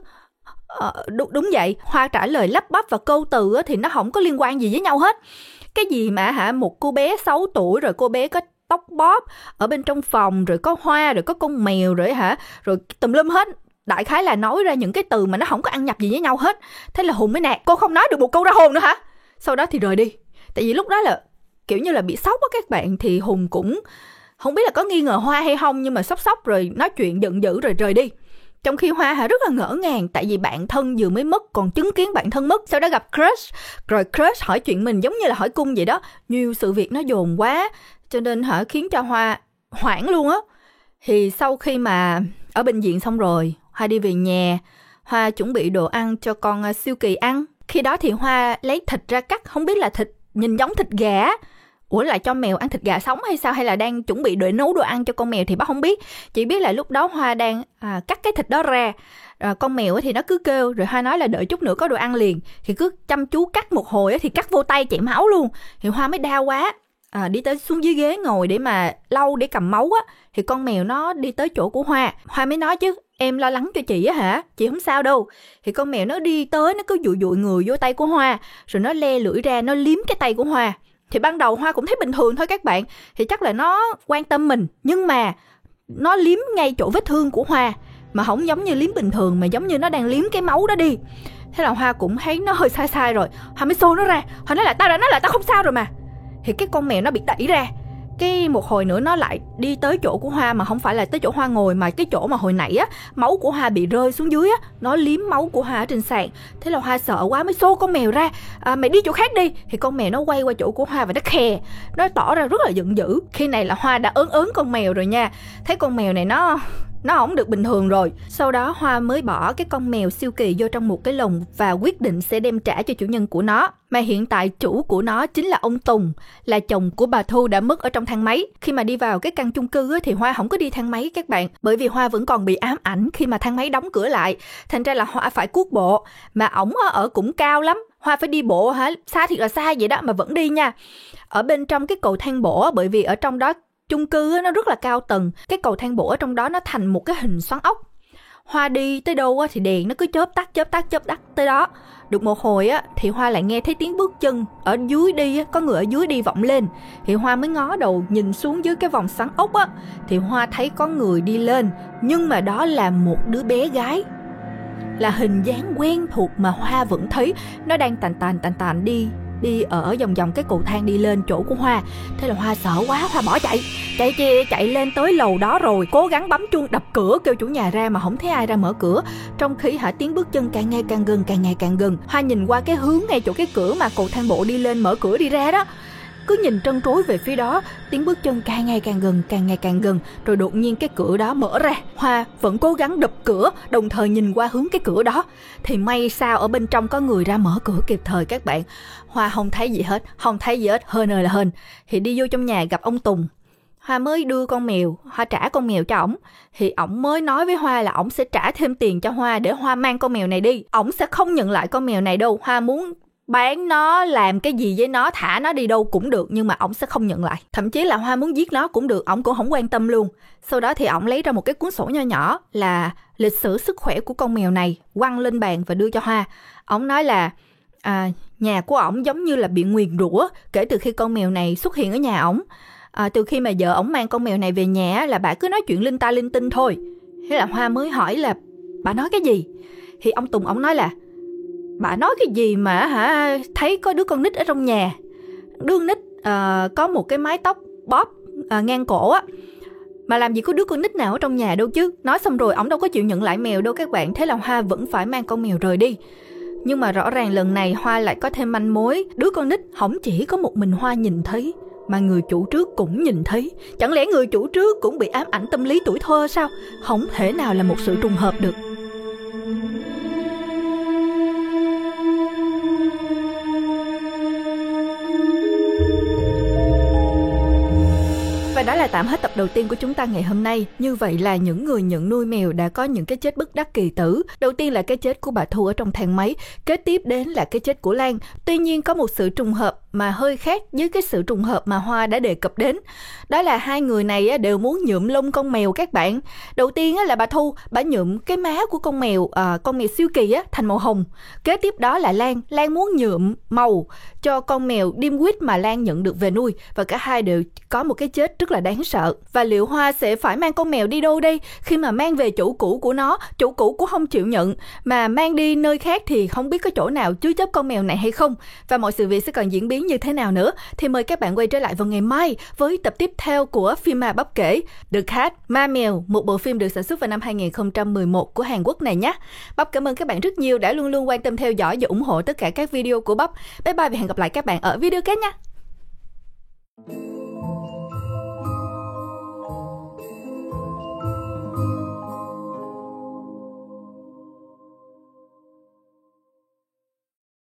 Speaker 1: ờ, đúng, đúng vậy. Hoa trả lời lắp bắp và câu từ á, thì nó không có liên quan gì với nhau hết. Cái gì mà hả, một cô bé sáu tuổi rồi cô bé có tóc bóp ở bên trong phòng, rồi có Hoa, rồi có con mèo, rồi hả, rồi tùm lum hết. Đại khái là nói ra những cái từ mà nó không có ăn nhập gì với nhau hết. Thế là Hùng mới nạt, cô không nói được một câu ra hồn nữa hả? Sau đó thì rời đi. Tại vì lúc đó là kiểu như là bị sốc á các bạn. Thì Hùng cũng không biết là có nghi ngờ Hoa hay không, nhưng mà sốc sốc rồi nói chuyện giận dữ rồi rời đi. Trong khi Hoa hả rất là ngỡ ngàng, tại vì bạn thân vừa mới mất, còn chứng kiến bạn thân mất. Sau đó gặp crush, rồi crush hỏi chuyện mình giống như là hỏi cung vậy đó. Nhiều sự việc nó dồn quá, cho nên hả khiến cho Hoa hoảng luôn á. Thì sau khi mà ở bệnh viện xong rồi, Hoa đi về nhà. Hoa chuẩn bị đồ ăn cho con Siêu Kỳ ăn. Khi đó thì Hoa lấy thịt ra cắt, không biết là thịt nhìn giống thịt gà. Ủa là cho mèo ăn thịt gà sống hay sao, hay là đang chuẩn bị để nấu đồ ăn cho con mèo thì bác không biết. Chỉ biết là lúc đó Hoa đang à, cắt cái thịt đó ra. À, con mèo thì nó cứ kêu, rồi Hoa nói là đợi chút nữa có đồ ăn liền. Thì cứ chăm chú cắt một hồi thì cắt vô tay chảy máu luôn. Thì Hoa mới đau quá. À, đi tới xuống dưới ghế ngồi để mà lau để cầm máu á. Thì con mèo nó đi tới chỗ của Hoa. Hoa mới nói chứ em lo lắng cho chị á hả, chị không sao đâu. Thì con mèo nó đi tới, nó cứ dụi dụi người vô tay của Hoa, rồi nó le lưỡi ra, nó liếm cái tay của Hoa. Thì ban đầu Hoa cũng thấy bình thường thôi các bạn, thì chắc là nó quan tâm mình. Nhưng mà nó liếm ngay chỗ vết thương của Hoa, mà không giống như liếm bình thường, mà giống như nó đang liếm cái máu đó đi. Thế là Hoa cũng thấy nó hơi sai sai rồi. Hoa mới xô nó ra, Hoa nói là tao đã nói là tao không sao rồi mà. Thì cái con mèo nó bị đẩy ra. Cái một hồi nữa nó lại đi tới chỗ của Hoa, mà không phải là tới chỗ Hoa ngồi, mà cái chỗ mà hồi nãy á, máu của Hoa bị rơi xuống dưới á, nó liếm máu của Hoa ở trên sàn. Thế là Hoa sợ quá mới xô con mèo ra, à, mày đi chỗ khác đi. Thì con mèo nó quay qua chỗ của Hoa và nó khè, nó tỏ ra rất là giận dữ. Khi này là Hoa đã ớn ớn con mèo rồi nha. Thấy con mèo này nó nó không được bình thường rồi. Sau đó Hoa mới bỏ cái con mèo Siêu Kỳ vô trong một cái lồng và quyết định sẽ đem trả cho chủ nhân của nó. Mà hiện tại chủ của nó chính là ông Tùng, là chồng của bà Thu đã mất ở trong thang máy. Khi mà đi vào cái căn chung cư thì Hoa không có đi thang máy các bạn, bởi vì Hoa vẫn còn bị ám ảnh khi mà thang máy đóng cửa lại. Thành ra là Hoa phải cuốc bộ, mà ổng ở cũng cao lắm. Hoa phải đi bộ hả, xa thiệt là xa vậy đó mà vẫn đi nha. Ở bên trong cái cầu thang bộ, bởi vì ở trong đó chung cư nó rất là cao tầng, cái cầu thang bộ ở trong đó nó thành một cái hình xoắn ốc. Hoa đi tới đâu á thì đèn nó cứ chớp tắt chớp tắt chớp tắt tới đó. Được một hồi á thì Hoa lại nghe thấy tiếng bước chân ở dưới đi á, có người ở dưới đi vọng lên. Thì Hoa mới ngó đầu nhìn xuống dưới cái vòng xoắn ốc á, thì Hoa thấy có người đi lên, nhưng mà đó là một đứa bé gái, là hình dáng quen thuộc mà Hoa vẫn thấy nó đang tàn tàn tàn tàn đi đi ở vòng vòng cái cầu thang đi lên chỗ của Hoa. Thế là Hoa sợ quá, Hoa bỏ chạy chạy chạy, chạy lên tới lầu đó rồi cố gắng bấm chuông đập cửa kêu chủ nhà ra mà không thấy ai ra mở cửa. Trong khi hả tiếng bước chân càng ngày càng gần càng ngày càng gần. Hoa nhìn qua cái hướng ngay chỗ cái cửa mà cầu thang bộ đi lên mở cửa đi ra đó, cứ nhìn trân trối về phía đó. Tiếng bước chân càng ngày càng gần càng ngày càng gần, rồi đột nhiên cái cửa đó mở ra. Hoa vẫn cố gắng đập cửa, đồng thời nhìn qua hướng cái cửa đó. Thì may sao ở bên trong có người ra mở cửa kịp thời các bạn. Hoa không thấy gì hết, không thấy gì hết, hên ơi là hên. Thì đi vô trong nhà gặp ông Tùng. Hoa mới đưa con mèo, Hoa trả con mèo cho ổng. Thì ổng mới nói với Hoa là ổng sẽ trả thêm tiền cho Hoa để Hoa mang con mèo này đi. Ổng sẽ không nhận lại con mèo này đâu. Hoa muốn bán nó, làm cái gì với nó, thả nó đi đâu cũng được, nhưng mà ổng sẽ không nhận lại. Thậm chí là Hoa muốn giết nó cũng được, ổng cũng không quan tâm luôn. Sau đó thì ổng lấy ra một cái cuốn sổ nho nhỏ là lịch sử sức khỏe của con mèo này, quăng lên bàn và đưa cho Hoa. Ổng nói là à, nhà của ổng giống như là bị nguyền rủa kể từ khi con mèo này xuất hiện ở nhà ổng. À, từ khi mà vợ ổng mang con mèo này về nhà là bà cứ nói chuyện linh ta linh tinh thôi. Thế là Hoa mới hỏi là bà nói cái gì? Thì ông Tùng ổng nói là bà nói cái gì mà hả thấy có đứa con nít ở trong nhà. Đứa con nít uh, có một cái mái tóc bóp uh, ngang cổ á, mà làm gì có đứa con nít nào ở trong nhà đâu chứ. Nói xong rồi ổng đâu có chịu nhận lại mèo đâu các bạn. Thế là Hoa vẫn phải mang con mèo rời đi. Nhưng mà rõ ràng lần này Hoa lại có thêm manh mối. Đứa con nít không chỉ có một mình Hoa nhìn thấy, mà người chủ trước cũng nhìn thấy. Chẳng lẽ người chủ trước cũng bị ám ảnh tâm lý tuổi thơ sao? Không thể nào là một sự trùng hợp được. Và đó là tạm hết tập đầu tiên của chúng ta ngày hôm nay. Như vậy là những người nhận nuôi mèo đã có những cái chết bất đắc kỳ tử. Đầu tiên là cái chết của bà Thu ở trong thang máy, kế tiếp đến là cái chết của Lan. Tuy nhiên có một sự trùng hợp mà hơi khác với cái sự trùng hợp mà Hoa đã đề cập đến. Đó là hai người này đều muốn nhuộm lông con mèo các bạn. Đầu tiên là bà Thu, bà nhuộm cái má của con mèo, à, con mèo siêu kỳ thành màu hồng. Kế tiếp đó là Lan, Lan muốn nhuộm màu cho con mèo Dimwit mà Lan nhận được về nuôi. Và cả hai đều có một cái chết rất là đáng sợ. Và liệu Hoa sẽ phải mang con mèo đi đâu đây? Khi mà mang về chủ cũ của nó, chủ cũ cũng không chịu nhận, mà mang đi nơi khác thì không biết có chỗ nào chứa chấp con mèo này hay không. Và mọi sự việc sẽ còn diễn biến như thế nào nữa thì mời các bạn quay trở lại vào ngày mai với tập tiếp theo của phim Ma Bắp Kể The Cat, Ma Mèo, một bộ phim được sản xuất vào năm hai nghìn không trăm mười một của Hàn Quốc này nhé. Bắp cảm ơn các bạn rất nhiều đã luôn luôn quan tâm theo dõi và ủng hộ tất cả các video của Bắp. Bye bye và hẹn gặp lại các bạn ở video khác nha.